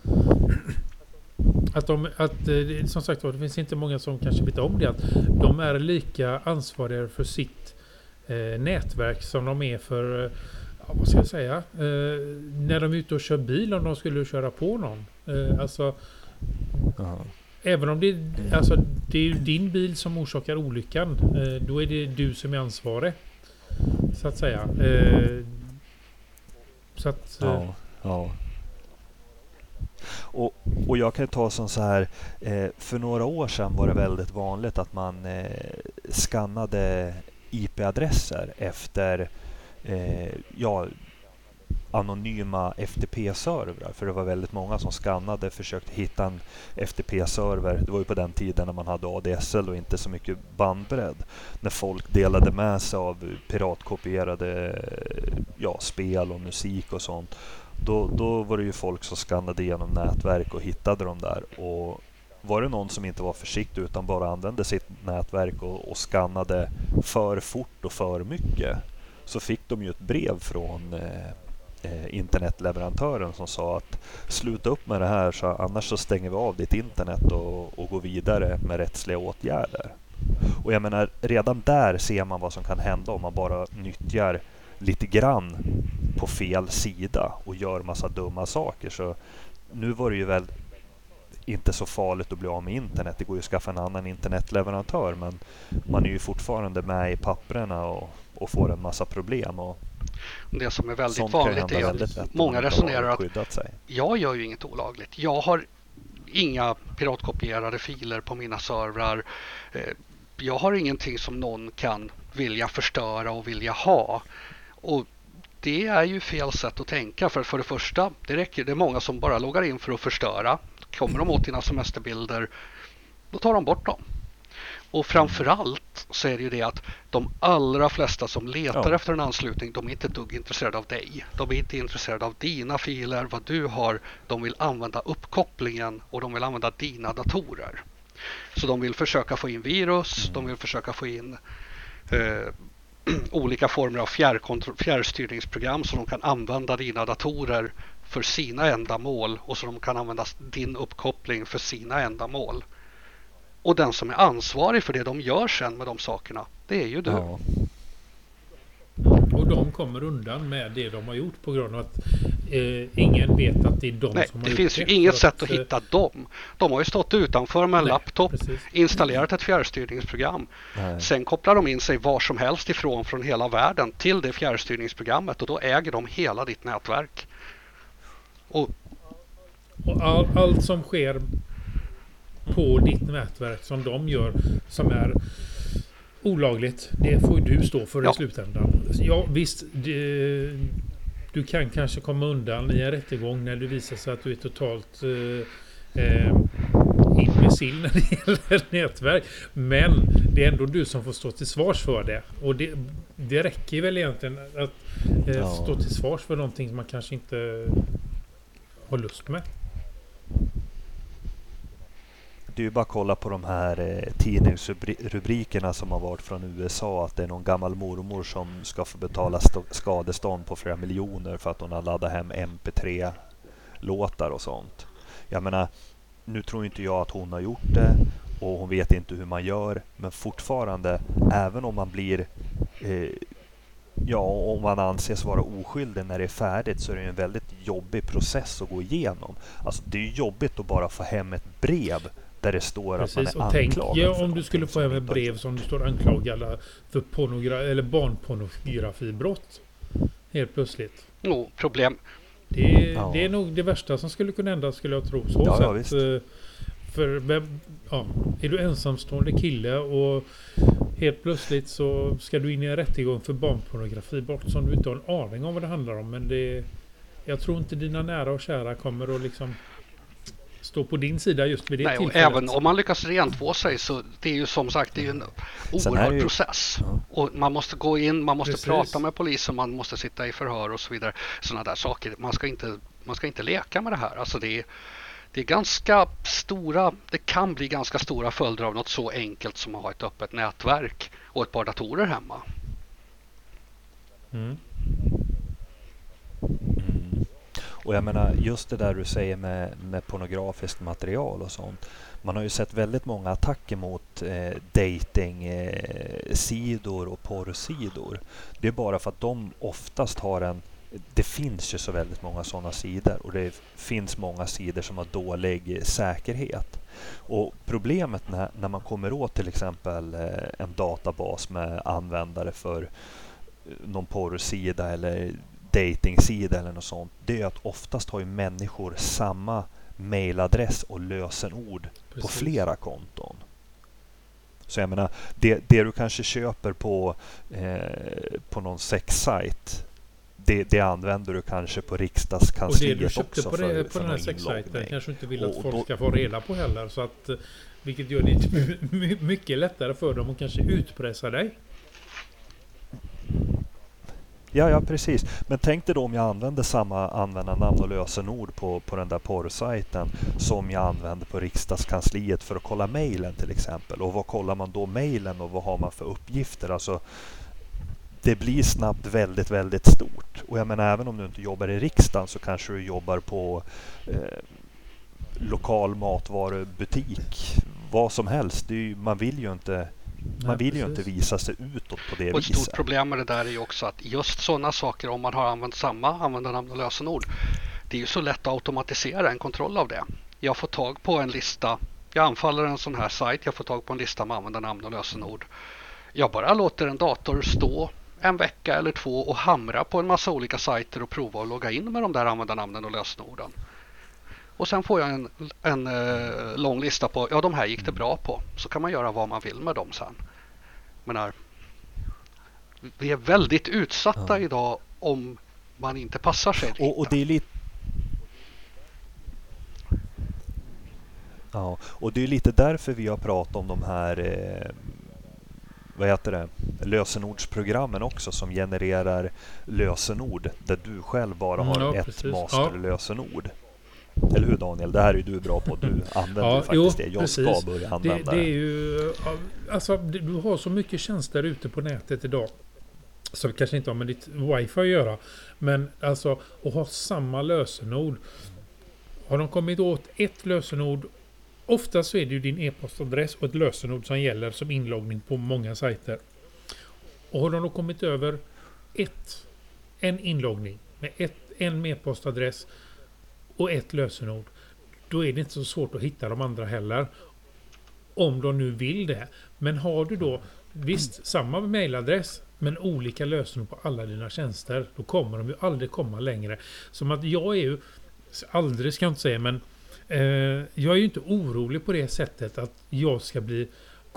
som sagt var, det finns inte många som kanske vet om det, att de är lika ansvariga för sitt nätverk som de är för vad ska jag säga, när de är ute och kör bil, om de skulle köra på någon. Även om det är din bil som orsakar olyckan, då är det du som är ansvarig, så att säga. Och jag kan ta som så här, för några år sedan var det väldigt vanligt att man skannade IP-adresser efter anonyma FTP-servrar, för det var väldigt många som skannade, försökte hitta en FTP-server. Det var ju på den tiden när man hade ADSL och inte så mycket bandbredd, när folk delade med sig av piratkopierade spel och musik och sånt. Då var det ju folk som skannade igenom nätverk och hittade dem där, och var det någon som inte var försiktig utan bara använde sitt nätverk och skannade för fort och för mycket, så fick de ju ett brev från internetleverantören som sa att sluta upp med det här, så annars så stänger vi av ditt internet och går vidare med rättsliga åtgärder. Och jag menar, redan där ser man vad som kan hända om man bara nyttjar lite grann på fel sida och gör massa dumma saker. Så nu var det ju väl inte så farligt att bli av med internet. Det går ju att skaffa en annan internetleverantör, men man är ju fortfarande med i papperna och får en massa problem. Och det som är väldigt vanligt är att många resonerar att jag gör ju inget olagligt. Jag har inga piratkopierade filer på mina servrar. Jag har ingenting som någon kan vilja förstöra och vilja ha. Och det är ju fel sätt att tänka. För det första, det är många som bara loggar in för att förstöra. Kommer de åt dina semesterbilder, då tar de bort dem. Och framförallt så är det ju det att de allra flesta som letar efter en anslutning, de är inte dugg intresserade av dig. De är inte intresserade av dina filer, vad du har. De vill använda uppkopplingen och de vill använda dina datorer. Så de vill försöka få in virus, de vill försöka få in olika former av fjärrstyrningsprogram så de kan använda dina datorer för sina ändamål och så de kan använda din uppkoppling för sina ändamål. Och den som är ansvarig för det de gör sen med de sakerna, det är ju du. Ja. Och de kommer undan med det de har gjort på grund av att ingen vet att det är de som har gjort det. Det finns ju inget sätt att hitta dem. De har ju stått utanför med en laptop, installerat ett fjärrstyrningsprogram. Sen kopplar de in sig var som helst ifrån från hela världen till det fjärrstyrningsprogrammet och då äger de hela ditt nätverk. Och allt som sker på ditt nätverk som de gör som är olagligt, det får du stå för i slutändan. Ja visst, du kan kanske komma undan i en rättegång när du visar sig att du är totalt imbecill när det gäller nätverk. Men det är ändå du som får stå till svars för det. Och det räcker väl egentligen att stå till svars för någonting som man kanske inte har lust med. Det är ju bara att kolla på de här tidningsrubrikerna som har varit från USA, att det är någon gammal mormor som ska få betala skadestånd på flera miljoner för att hon har laddat hem MP3-låtar och sånt. Jag menar, nu tror inte jag att hon har gjort det och hon vet inte hur man gör, men fortfarande, även om man blir om man anses vara oskyldig när det är färdigt, så är det en väldigt jobbig process att gå igenom. Alltså det är jobbigt att bara få hem ett brev där det står att man är anklagad. Tänk om du skulle få hem ett brev som du står anklagad för barnpornografibrott helt plötsligt. Problem. Det är nog det värsta som skulle kunna hända, skulle jag tro. Visst. Är du ensamstående kille och helt plötsligt så ska du in i en rättegång för barnpornografibrott som du inte har en aning om vad det handlar om. Men jag tror inte dina nära och kära kommer att liksom stå på din sida just vid det tillfället. Även om man lyckas rentvå sig, så det är ju som sagt, det är ju en oerhörd process. Och man måste gå in, man måste prata med polisen, man måste sitta i förhör och så vidare. Sådana där saker. Man ska inte leka med det här. Alltså det är ganska stora, det kan bli ganska stora följder av något så enkelt som att ha ett öppet nätverk och ett par datorer hemma. Och jag menar, just det där du säger med pornografiskt material och sånt. Man har ju sett väldigt många attacker mot dating-sidor och porrsidor. Det är bara för att de oftast har det finns ju så väldigt många sådana sidor och det finns många sidor som har dålig säkerhet. Och problemet när man kommer åt till exempel en databas med användare för någon porrsida eller datingsida eller något sånt, det är att oftast har ju människor samma mailadress och lösenord på flera konton. Så jag menar, det du kanske köper på någon sexsajt, det använder du kanske på riksdagskansliet också. Och det du köpte på den här sexsajten kanske inte vill att folk ska få reda på heller. Så att, vilket gör det mycket lättare för dem att kanske utpressa dig. Ja, precis. Men tänk dig då om jag använder samma användarnamn och lösenord på den där porrsajten som jag använder på riksdagskansliet för att kolla mejlen till exempel. Och vad kollar man då mejlen och vad har man för uppgifter? Alltså, det blir snabbt väldigt, väldigt stort. Och jag menar, även om du inte jobbar i riksdagen så kanske du jobbar på lokal matvarubutik. Vad som helst. Man vill ju inte visa sig utåt på det och ett viset. stort problem med det där är ju också att just sådana saker, om man har använt samma användarnamn och lösenord, det är ju så lätt att automatisera en kontroll av det. Jag får tag på en lista, jag anfaller en sån här sajt, jag får tag på en lista med användarnamn och lösenord. Jag bara låter en dator stå en vecka eller 2 och hamra på en massa olika sajter och prova att logga in med de där användarnamnen och lösenorden. Och sen får jag en lång lista på, ja, de här gick det bra på. Så kan man göra vad man vill med dem sen. Men vi är väldigt utsatta idag om man inte passar sig. Och det är lite... Ja, och det är lite därför vi har pratat om de här lösenordsprogrammen också, som genererar lösenord där du själv bara har ett masterlösenord. Eller hur, Daniel? Det här är du bra på. Du använder faktiskt det. Jag ska börja använda det. Det är ju, alltså, du har så mycket tjänster ute på nätet idag som kanske inte har med ditt wifi att göra. Men alltså, att ha samma lösenord. Har de kommit åt ett lösenord, ofta så är det ju din e-postadress och ett lösenord som gäller som inloggning på många sajter. Och har de då kommit över en inloggning med en e-postadress och ett lösenord, då är det inte så svårt att hitta de andra heller. Om de nu vill det. Men har du då visst samma mailadress men olika lösenord på alla dina tjänster, då kommer de ju aldrig komma längre. Som att jag är ju, aldrig ska jag inte säga, men jag är ju inte orolig på det sättet att jag ska bli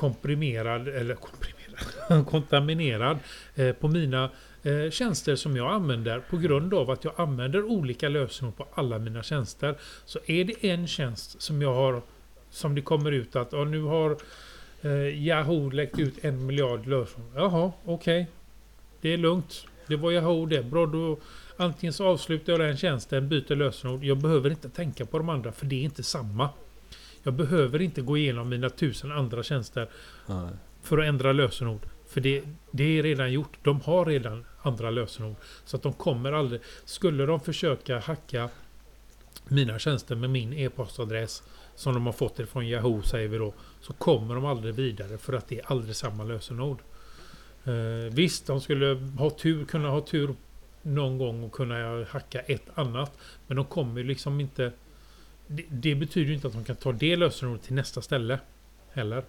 kontaminerad på mina tjänster som jag använder på grund av att jag använder olika lösenord på alla mina tjänster. Så är det en tjänst som jag har, som det kommer ut att nu har Yahoo läckt ut 1 miljard lösenord. Jaha, okej. Det är lugnt. Det var Yahoo det. Bra, då antingen så avslutar jag den tjänsten, byter lösenord. Jag behöver inte tänka på de andra, för det är inte samma. Jag behöver inte gå igenom mina 1000 andra tjänster för att ändra lösenord. För det är redan gjort. De har redan andra lösenord. Så att de kommer aldrig... Skulle de försöka hacka mina tjänster med min e-postadress som de har fått det från Yahoo, säger vi då, så kommer de aldrig vidare, för att det är aldrig samma lösenord. Visst, de skulle kunna ha tur någon gång och kunna hacka ett annat, men de kommer liksom inte... Det betyder ju inte att de kan ta det lösenordet till nästa ställe heller.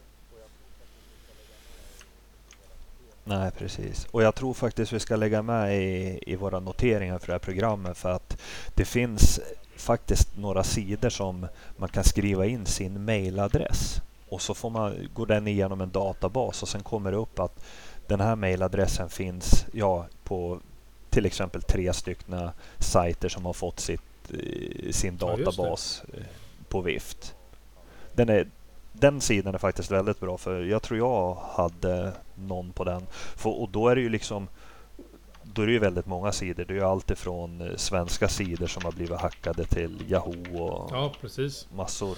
Nej, precis. Och jag tror faktiskt vi ska lägga med i våra noteringar för det här programmet, för att det finns faktiskt några sidor som man kan skriva in sin mailadress, och så går den igenom en databas och sen kommer det upp att den här mailadressen finns på till exempel 3 stycken sajter som har fått sin databas på vift. Den sidan är faktiskt väldigt bra, för jag tror jag hade någon på den. Och då är det ju liksom, då är det ju väldigt många sidor. Det är ju allt ifrån svenska sidor som har blivit hackade till Yahoo och massor.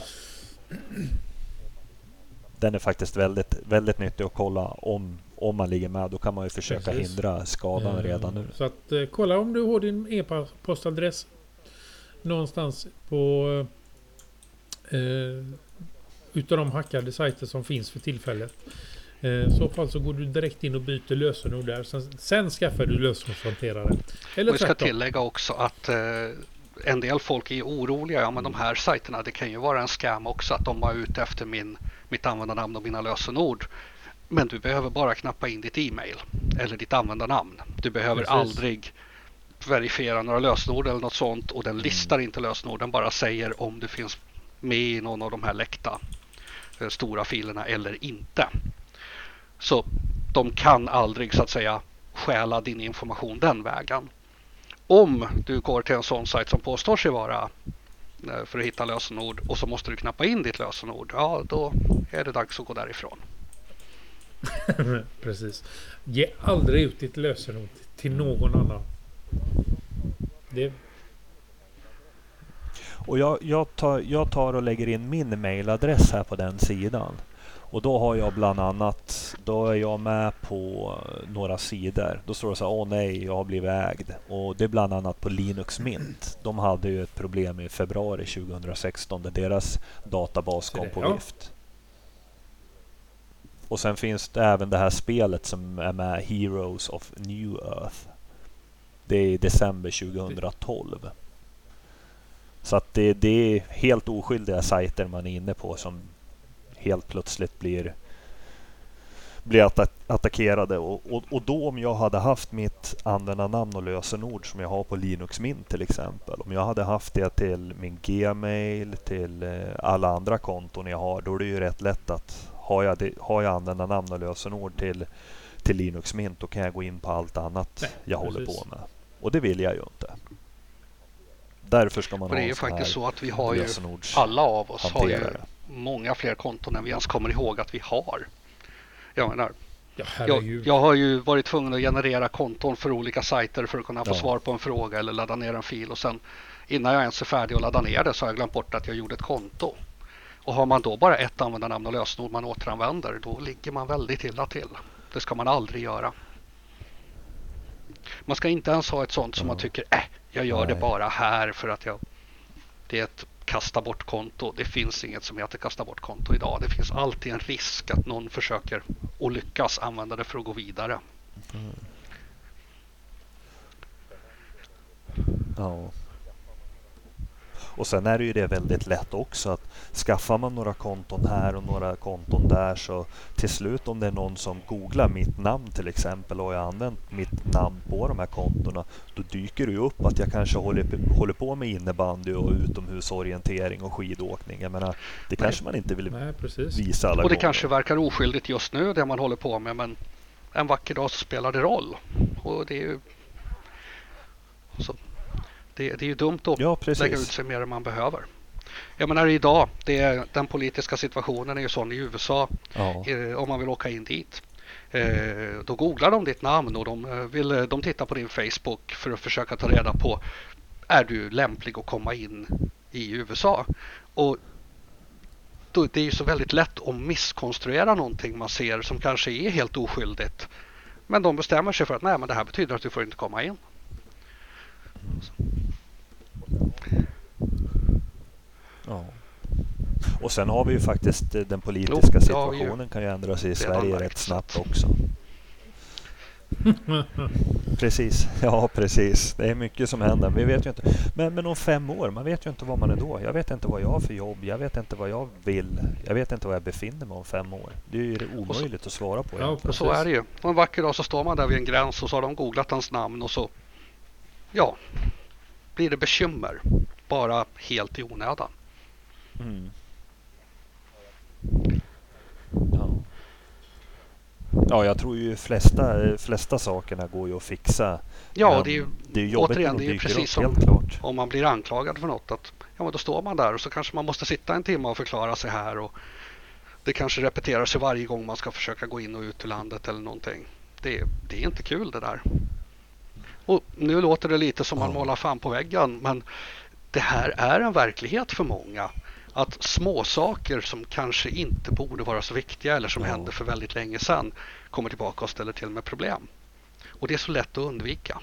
Den är faktiskt väldigt, väldigt nyttig att kolla om man ligger med. Då kan man ju försöka hindra skadan redan nu. Så att kolla om du har din e-postadress någonstans på utav de hackade sajter som finns för tillfället. I så fall så går du direkt in och byter lösenord där. Sen skaffar du lösenordshanterare. Och vi ska tillägga också att en del folk är oroliga. Ja, men de här sajterna, det kan ju vara en scam också, att de var ute efter mitt användarnamn och mina lösenord. Men du behöver bara knappa in ditt e-mail eller ditt användarnamn. Du behöver aldrig verifiera några lösenord eller något sånt, och den listar inte lösenord. Den bara säger om du finns med i någon av de här läckta stora filerna eller inte. Så de kan aldrig, så att säga, stjäla din information den vägen. Om du går till en sån sajt som påstår sig vara för att hitta lösenord, och så måste du knappa in ditt lösenord, ja, då är det dags att gå därifrån. Precis. Ge aldrig ut ditt lösenord till någon annan. Och jag tar och lägger in min mailadress här på den sidan. Och då har jag bland annat, då är jag med på några sidor. Då står det så här, åh nej, jag har blivit ägd. Och det är bland annat på Linux Mint. De hade ju ett problem i februari 2016 där deras databas kom på vift. Och sen finns det även det här spelet som är med, Heroes of New Earth. Det är i december 2012. Så att det är helt oskyldiga sajter man är inne på som helt plötsligt blir attackerade. Och då om jag hade haft mitt användarnamn och lösenord som jag har på Linux Mint till exempel. Om jag hade haft det till min Gmail, till alla andra konton jag har. Då är det ju rätt lätt att har jag användarnamn och lösenord till Linux Mint, då kan jag gå in på allt annat jag håller på med. Och det vill jag ju inte. Därför ska man ha. Det är ju faktiskt så att vi har ju, alla av oss har ju många fler konton än vi ens kommer ihåg att vi har. Jag menar, jag har ju varit tvungen att generera konton för olika sajter för att kunna få svar på en fråga eller ladda ner en fil. Och sen innan jag ens är färdig att ladda ner det så har jag glömt bort att jag gjorde ett konto. Och har man då bara ett användarnamn och lösenord man återanvänder, då ligger man väldigt illa till. Det ska man aldrig göra. Man ska inte ens ha ett sånt som man tycker, jag gör det bara här för att det är ett kasta bort konto. Det finns inget som heter kasta bort konto idag. Det finns alltid en risk att någon försöker och lyckas använda det för att gå vidare. Ja. Och sen är det ju det väldigt lätt också att skaffar man några konton här och några konton där, så till slut om det är någon som googlar mitt namn till exempel och jag har använt mitt namn på de här kontona, då dyker det ju upp att jag kanske håller på med innebandy och utomhusorientering och skidåkning. Jag menar, det kanske man inte vill visa alla gånger. Och det kanske verkar oskyldigt just nu det man håller på med, men en vacker dag så spelar det roll. Och det är ju det är ju dumt att lägga ut sig mer än man behöver. Jag menar idag, den politiska situationen är ju sån i USA. Om man vill åka in dit. Då googlar de ditt namn och de tittar på din Facebook för att försöka ta reda på, är du lämplig att komma in i USA? Och det är ju så väldigt lätt att misskonstruera någonting man ser som kanske är helt oskyldigt. Men de bestämmer sig för att nej, men det här betyder att du får inte komma in. Ja. Och sen har vi ju faktiskt den politiska situationen kan ju ändra sig i Sverige rätt snabbt också. Precis, ja precis. Det är mycket som händer. Vi vet ju inte. Men om 5 år, man vet ju inte vad man är då. Jag vet inte vad jag har för jobb. Jag vet inte vad jag vill. Jag vet inte var jag befinner mig om 5 år. Det är ju omöjligt att svara på. Ja, och så är det ju. Och en vacker dag så står man där vid en gräns och så har de googlat hans namn och så blir det bekymmer. Bara helt i onödan. Ja, jag tror ju flesta sakerna går ju att fixa. Ja, det är ju jobbigt. Återigen, det är ju precis som om man blir anklagad för något. Att, men då står man där och så kanske man måste sitta en timme och förklara sig här. Och det kanske repeterar sig varje gång man ska försöka gå in och ut ur landet eller någonting. Det är inte kul det där. Och nu låter det lite som man målar fan på väggen, men det här är en verklighet för många. Att små saker som kanske inte borde vara så viktiga eller som hände för väldigt länge sedan kommer tillbaka och ställer till med problem. Och det är så lätt att undvika.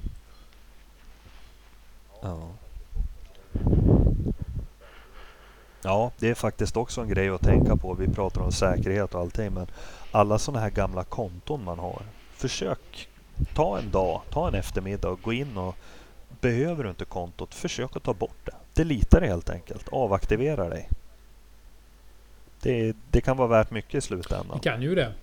Ja, det är faktiskt också en grej att tänka på. Vi pratar om säkerhet och allting, men alla sådana här gamla konton man har. Försök ta en dag, ta en eftermiddag och gå in och behöver du inte kontot, försök att ta bort det. Delita det helt enkelt. Avaktivera dig. Det kan vara värt mycket i slutändan. Det kan ju det.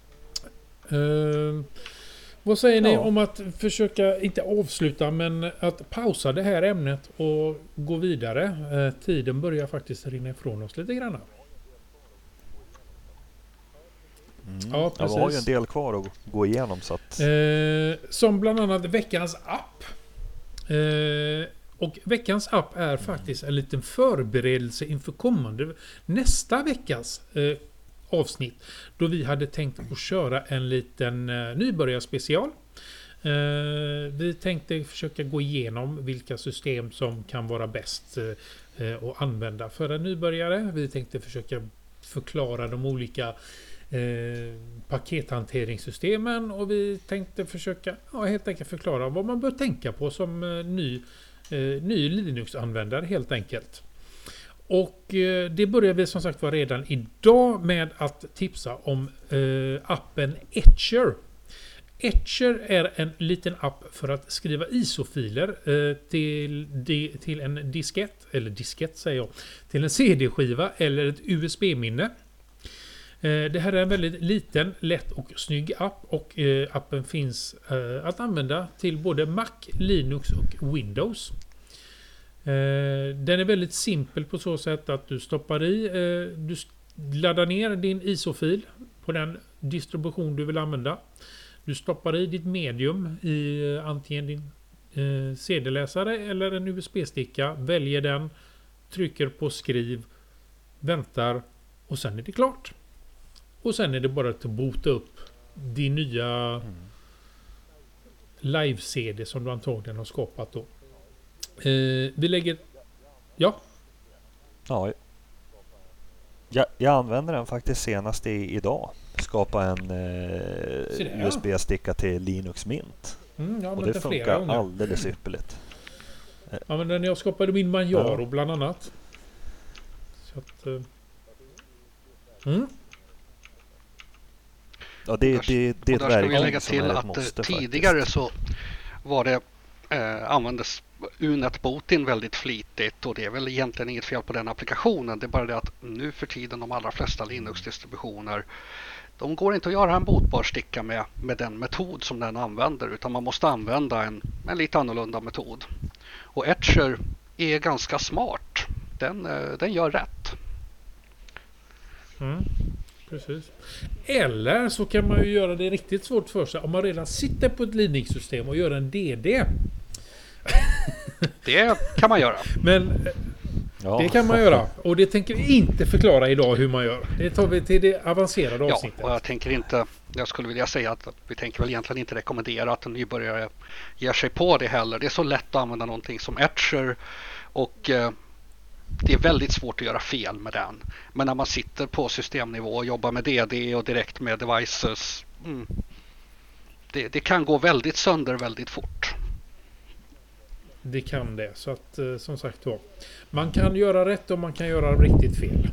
Vad säger ni om att försöka, inte avsluta, men att pausa det här ämnet och gå vidare? Tiden börjar faktiskt rinna ifrån oss lite grann. Ja, precis. Vi har ju en del kvar att gå igenom. Så att... som bland annat veckans app. Och veckans app är faktiskt en liten förberedelse inför kommande nästa veckas avsnitt. Då vi hade tänkt att köra en liten nybörjarspecial. Vi tänkte försöka gå igenom vilka system som kan vara bäst att använda för en nybörjare. Vi tänkte försöka förklara de olika pakethanteringssystemen, och vi tänkte försöka helt enkelt förklara vad man bör tänka på som ny Linux-användare helt enkelt. Och det börjar vi som sagt vara redan idag med att tipsa om appen Etcher. Etcher är en liten app för att skriva ISO-filer till en diskett, eller diskett säger jag, till en CD-skiva eller ett USB-minne. Det här är en väldigt liten, lätt och snygg app, och appen finns att använda till både Mac, Linux och Windows. Den är väldigt simpel på så sätt att du stoppar i, du laddar ner din ISO-fil på den distribution du vill använda. Du stoppar i ditt medium i antingen din CD-läsare eller en USB-sticka, väljer den, trycker på skriv, väntar och sen är det klart. Och sen är det bara att boota upp din nya live-CD som du antagligen har skapat då. Vi lägger... Ja. Ja. Jag använder den faktiskt senast idag. Skapa en USB-sticka till Linux Mint. Och det funkar alldeles ypperligt. Ja, men när jag skapade min Manjaro bland annat. Så att... Ja, det är ett verktyg som är ett måste tidigare faktiskt. Så var det användes UNetbootin väldigt flitigt, och det är väl egentligen inget fel på den applikationen. Det är bara det att nu för tiden de allra flesta Linux-distributioner, de går inte att göra en botbar sticka med den metod som den använder, utan man måste använda en lite annorlunda metod. Och Etcher är ganska smart. Den gör rätt. Precis. Eller så kan man ju göra det riktigt svårt för sig om man redan sitter på ett Linux-system och gör en DD. Det kan man göra. Men det kan man göra. Och det tänker vi inte förklara idag hur man gör. Det tar vi till det avancerade avsnittet. Ja, och jag skulle vilja säga att vi tänker väl egentligen inte rekommendera att en nybörjare ger sig på det heller. Det är så lätt att använda någonting som Etcher, och det är väldigt svårt att göra fel med den. Men när man sitter på systemnivå och jobbar med DD och direkt med devices, det kan gå väldigt sönder väldigt fort. Det kan det. Så att som sagt då, man kan göra rätt och man kan göra riktigt fel.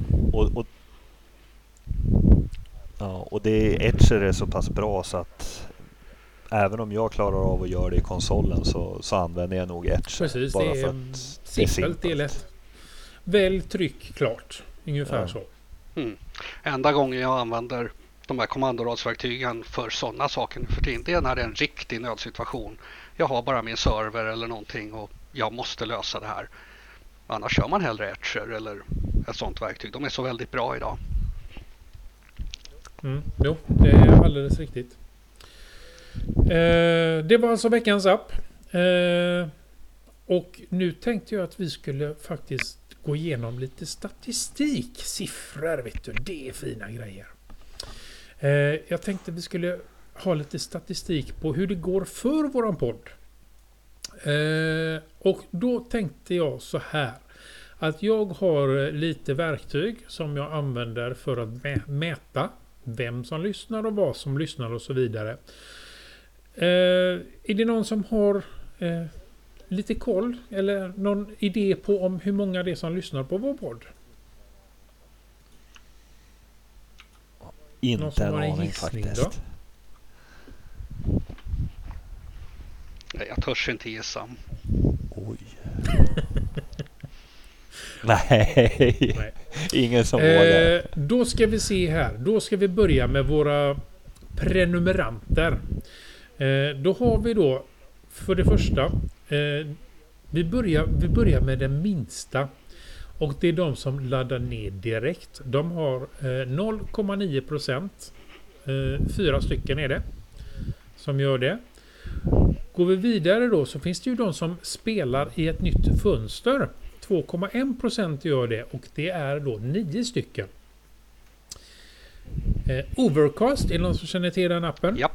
Och Etcher är så pass bra så att även om jag klarar av att göra det i konsolen så använder jag nog Etcher. Precis, bara det för är simpelt, det är lätt. Välj, tryck, klart. Ungefär så. Enda gången jag använder de här kommandoradsverktygen för sådana saker för tiden, det är när det är en riktig nödsituation. Jag har bara min server eller någonting och jag måste lösa det här. Annars kör man hellre Etcher eller ett sånt verktyg. De är så väldigt bra idag. Jo, det är alldeles riktigt. Det var alltså veckans app. Och nu tänkte jag att vi skulle faktiskt gå igenom lite statistik. Siffror, vet du. Det är fina grejer. Jag tänkte vi skulle ha lite statistik på hur det går för våran podd. Och då tänkte jag så här. Att jag har lite verktyg som jag använder för att mäta vem som lyssnar och vad som lyssnar och så vidare. Är det någon som har lite koll eller någon idé på om hur många det är som lyssnar på vår podd? Inte en aning faktiskt. Då? Jag törs inte gissa. Oj. Nej. Ingen som vågar. Då ska vi se här. Då ska vi börja med våra prenumeranter. Då har vi då för det första vi börjar med den minsta, och det är de som laddar ner direkt. De har 0,9%. 4 stycken är det som gör det. Går vi vidare då så finns det ju de som spelar i ett nytt fönster. 2,1% gör det, och det är då 9 stycken. Overcast, är det någon som känner till den appen? Ja.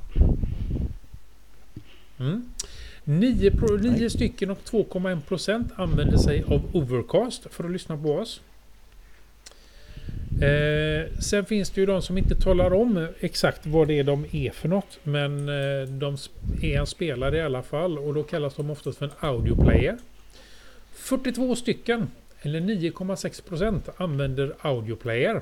9 stycken och 2,1% använder sig av Overcast för att lyssna på oss. Sen finns det ju de som inte talar om exakt vad det är de är för något. Men de är en spelare i alla fall. Och då kallas de oftast för en audioplayer. 42 stycken, eller 9,6% använder audioplayer.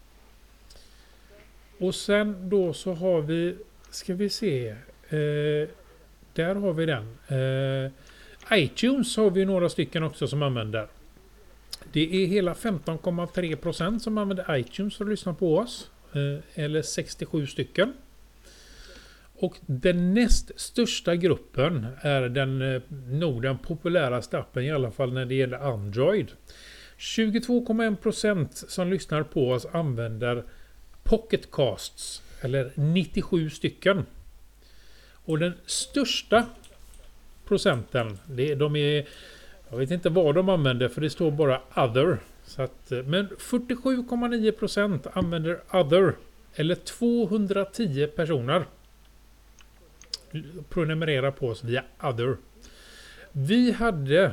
Och sen då så har vi, ska vi se, där har vi den. iTunes har vi några stycken också som använder. Det är hela 15,3% som använder iTunes för att lyssna på oss. Eller 67 stycken. Och den näst största gruppen är nog den populäraste appen i alla fall när det gäller Android. 22,1% som lyssnar på oss använder Pocket Casts, eller 97 stycken. Och den största procenten, jag vet inte vad de använder för det står bara other. Så att, men 47,9% använder other, eller 210 personer prenumererar på oss via other. Vi hade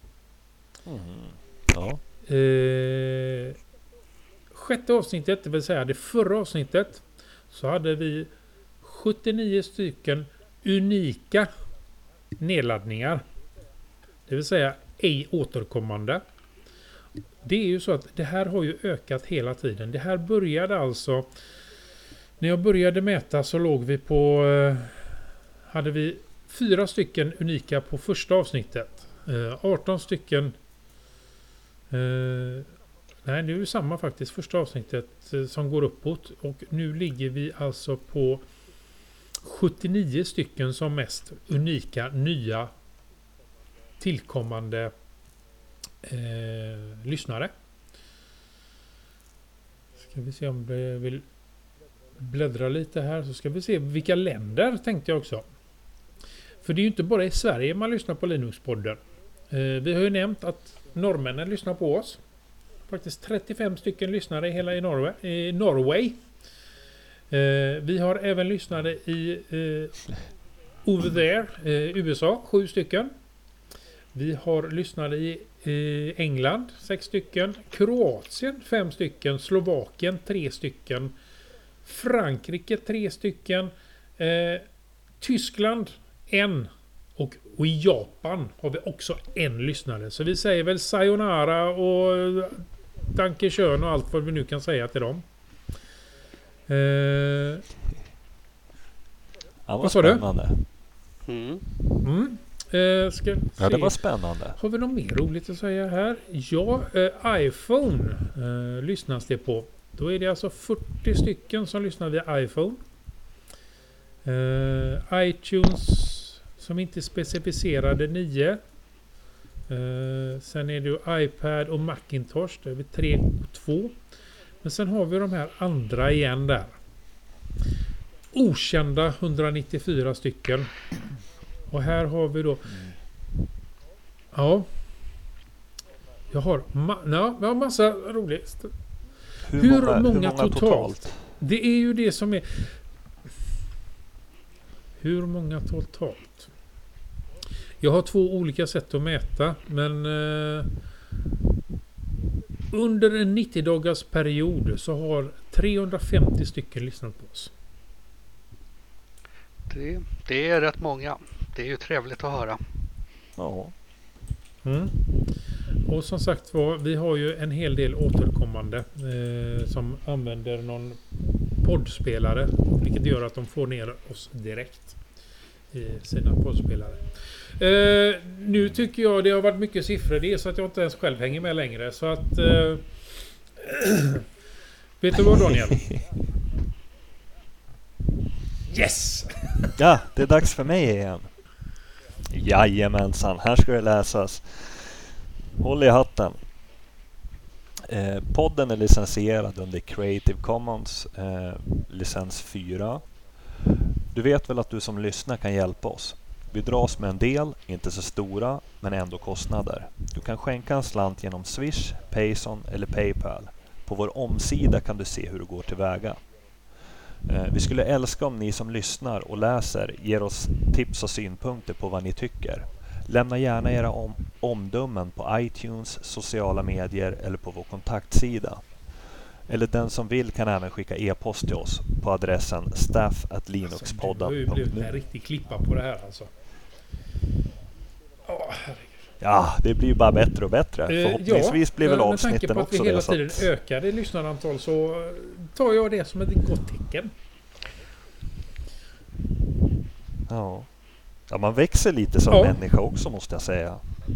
sjätte avsnittet, det vill säga det förra avsnittet, så hade vi 79 stycken unika nedladdningar. Det vill säga ej återkommande. Det är ju så att det här har ju ökat hela tiden. Det här började alltså, när jag började mäta så låg vi på, hade vi 4 stycken unika på första avsnittet. 18 stycken, nej det är ju samma faktiskt, första avsnittet som går uppåt. Och nu ligger vi alltså på 79 stycken som mest unika, nya, tillkommande lyssnare. Ska vi se om det vill bläddra lite här, så ska vi se vilka länder tänkte jag också. För det är ju inte bara i Sverige man lyssnar på Linux-podden. Vi har ju nämnt att norrmännen lyssnar på oss. Faktiskt 35 stycken lyssnare hela i Norway. Vi har även lyssnare i over there, USA, 7 stycken. Vi har lyssnare i England, 6 stycken. Kroatien, 5 stycken. Slovakien, 3 stycken. Frankrike, 3 stycken. Tyskland, 1. Och i Japan har vi också 1 lyssnare. Så vi säger väl sayonara och danke schön och allt vad vi nu kan säga till dem. Vad sa du? Ja, det var spännande. Har vi något mer roligt att säga här? Ja, iPhone lyssnas det på. Då är det alltså 40 stycken som lyssnar via iPhone. iTunes som inte specificerade 9. Sen är det ju iPad och Macintosh. Där är vi 3 och 2. Men sen har vi de här andra igen där. Okända 194 stycken. Och här har vi då... Ja. Jag har massa roligt. Hur många totalt? Det är ju det som är... Hur många totalt? Jag har 2 olika sätt att mäta. Men under en 90-dagars period så har 350 stycken lyssnat på oss. Det är rätt många. Det är ju trevligt att höra. Ja. Och som sagt var, vi har ju en hel del återkommande som använder någon poddspelare, vilket gör att de får ner oss direkt i sina poddspelare. Nu tycker jag det har varit mycket siffror. Det är så att jag inte ens själv hänger med längre. Så att... vet du vad, Daniel? Yes! Ja, det är dags för mig igen. Jajamensan, här ska det läsas. Håll i hatten. Podden är licensierad under Creative Commons licens 4. Du vet väl att du som lyssnar kan hjälpa oss. Vi dras med en del, inte så stora, men ändå kostnader. Du kan skänka en slant genom Swish, Payson eller Paypal. På vår omsida kan du se hur det går tillväga. Vi skulle älska om ni som lyssnar och läser ger oss tips och synpunkter på vad ni tycker. Lämna gärna era omdömen på iTunes, sociala medier eller på vår kontaktsida. Eller den som vill kan även skicka e-post till oss på adressen staff@linuxpodden.nu. Du har ju blivit en riktig klippa på det här alltså. Herregud. Ja, det blir bara bättre och bättre. Förhoppningsvis blir väl avsnitten också det. Med tanke på att vi hela tiden ökar i lyssnarantal så tar jag det som ett gott tecken. Ja, man växer lite som människa också måste jag säga.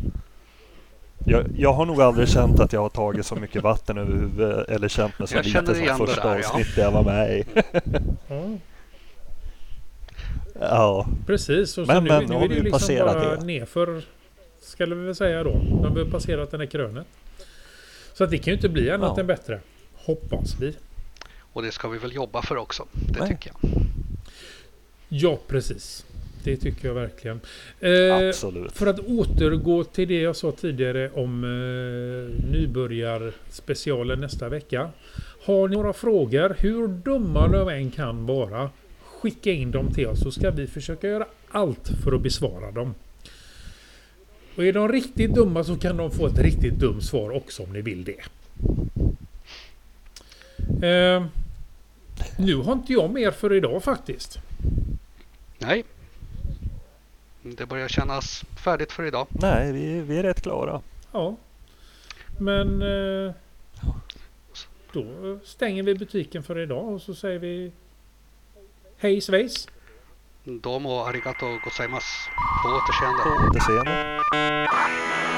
Jag har nog aldrig känt att jag har tagit så mycket vatten över huvudet eller känt mig så lite som första avsnittet jag var med i. Ja. Precis. Och men nu har är det vi liksom passerat bara det. Nerför, ska vi väl säga då. De har passerat den här krönet. Så att det kan ju inte bli annat än bättre. Hoppas vi. Och det ska vi väl jobba för också. Det tycker jag. Ja, precis. Det tycker jag verkligen. Absolut. För att återgå till det jag sa tidigare om nybörjarspecialen nästa vecka. Har ni några frågor, hur dumma de än kan vara, skicka in dem till oss så ska vi försöka göra allt för att besvara dem. Och är de riktigt dumma så kan de få ett riktigt dumt svar också om ni vill det. Nu har inte jag mer för idag faktiskt. Nej. Det börjar kännas färdigt för idag. Nej, vi är rätt klara. Ja. Men då stänger vi butiken för idag och så säger vi hej svejs. Domo arigato gozaimasu. På återseende. På återseende.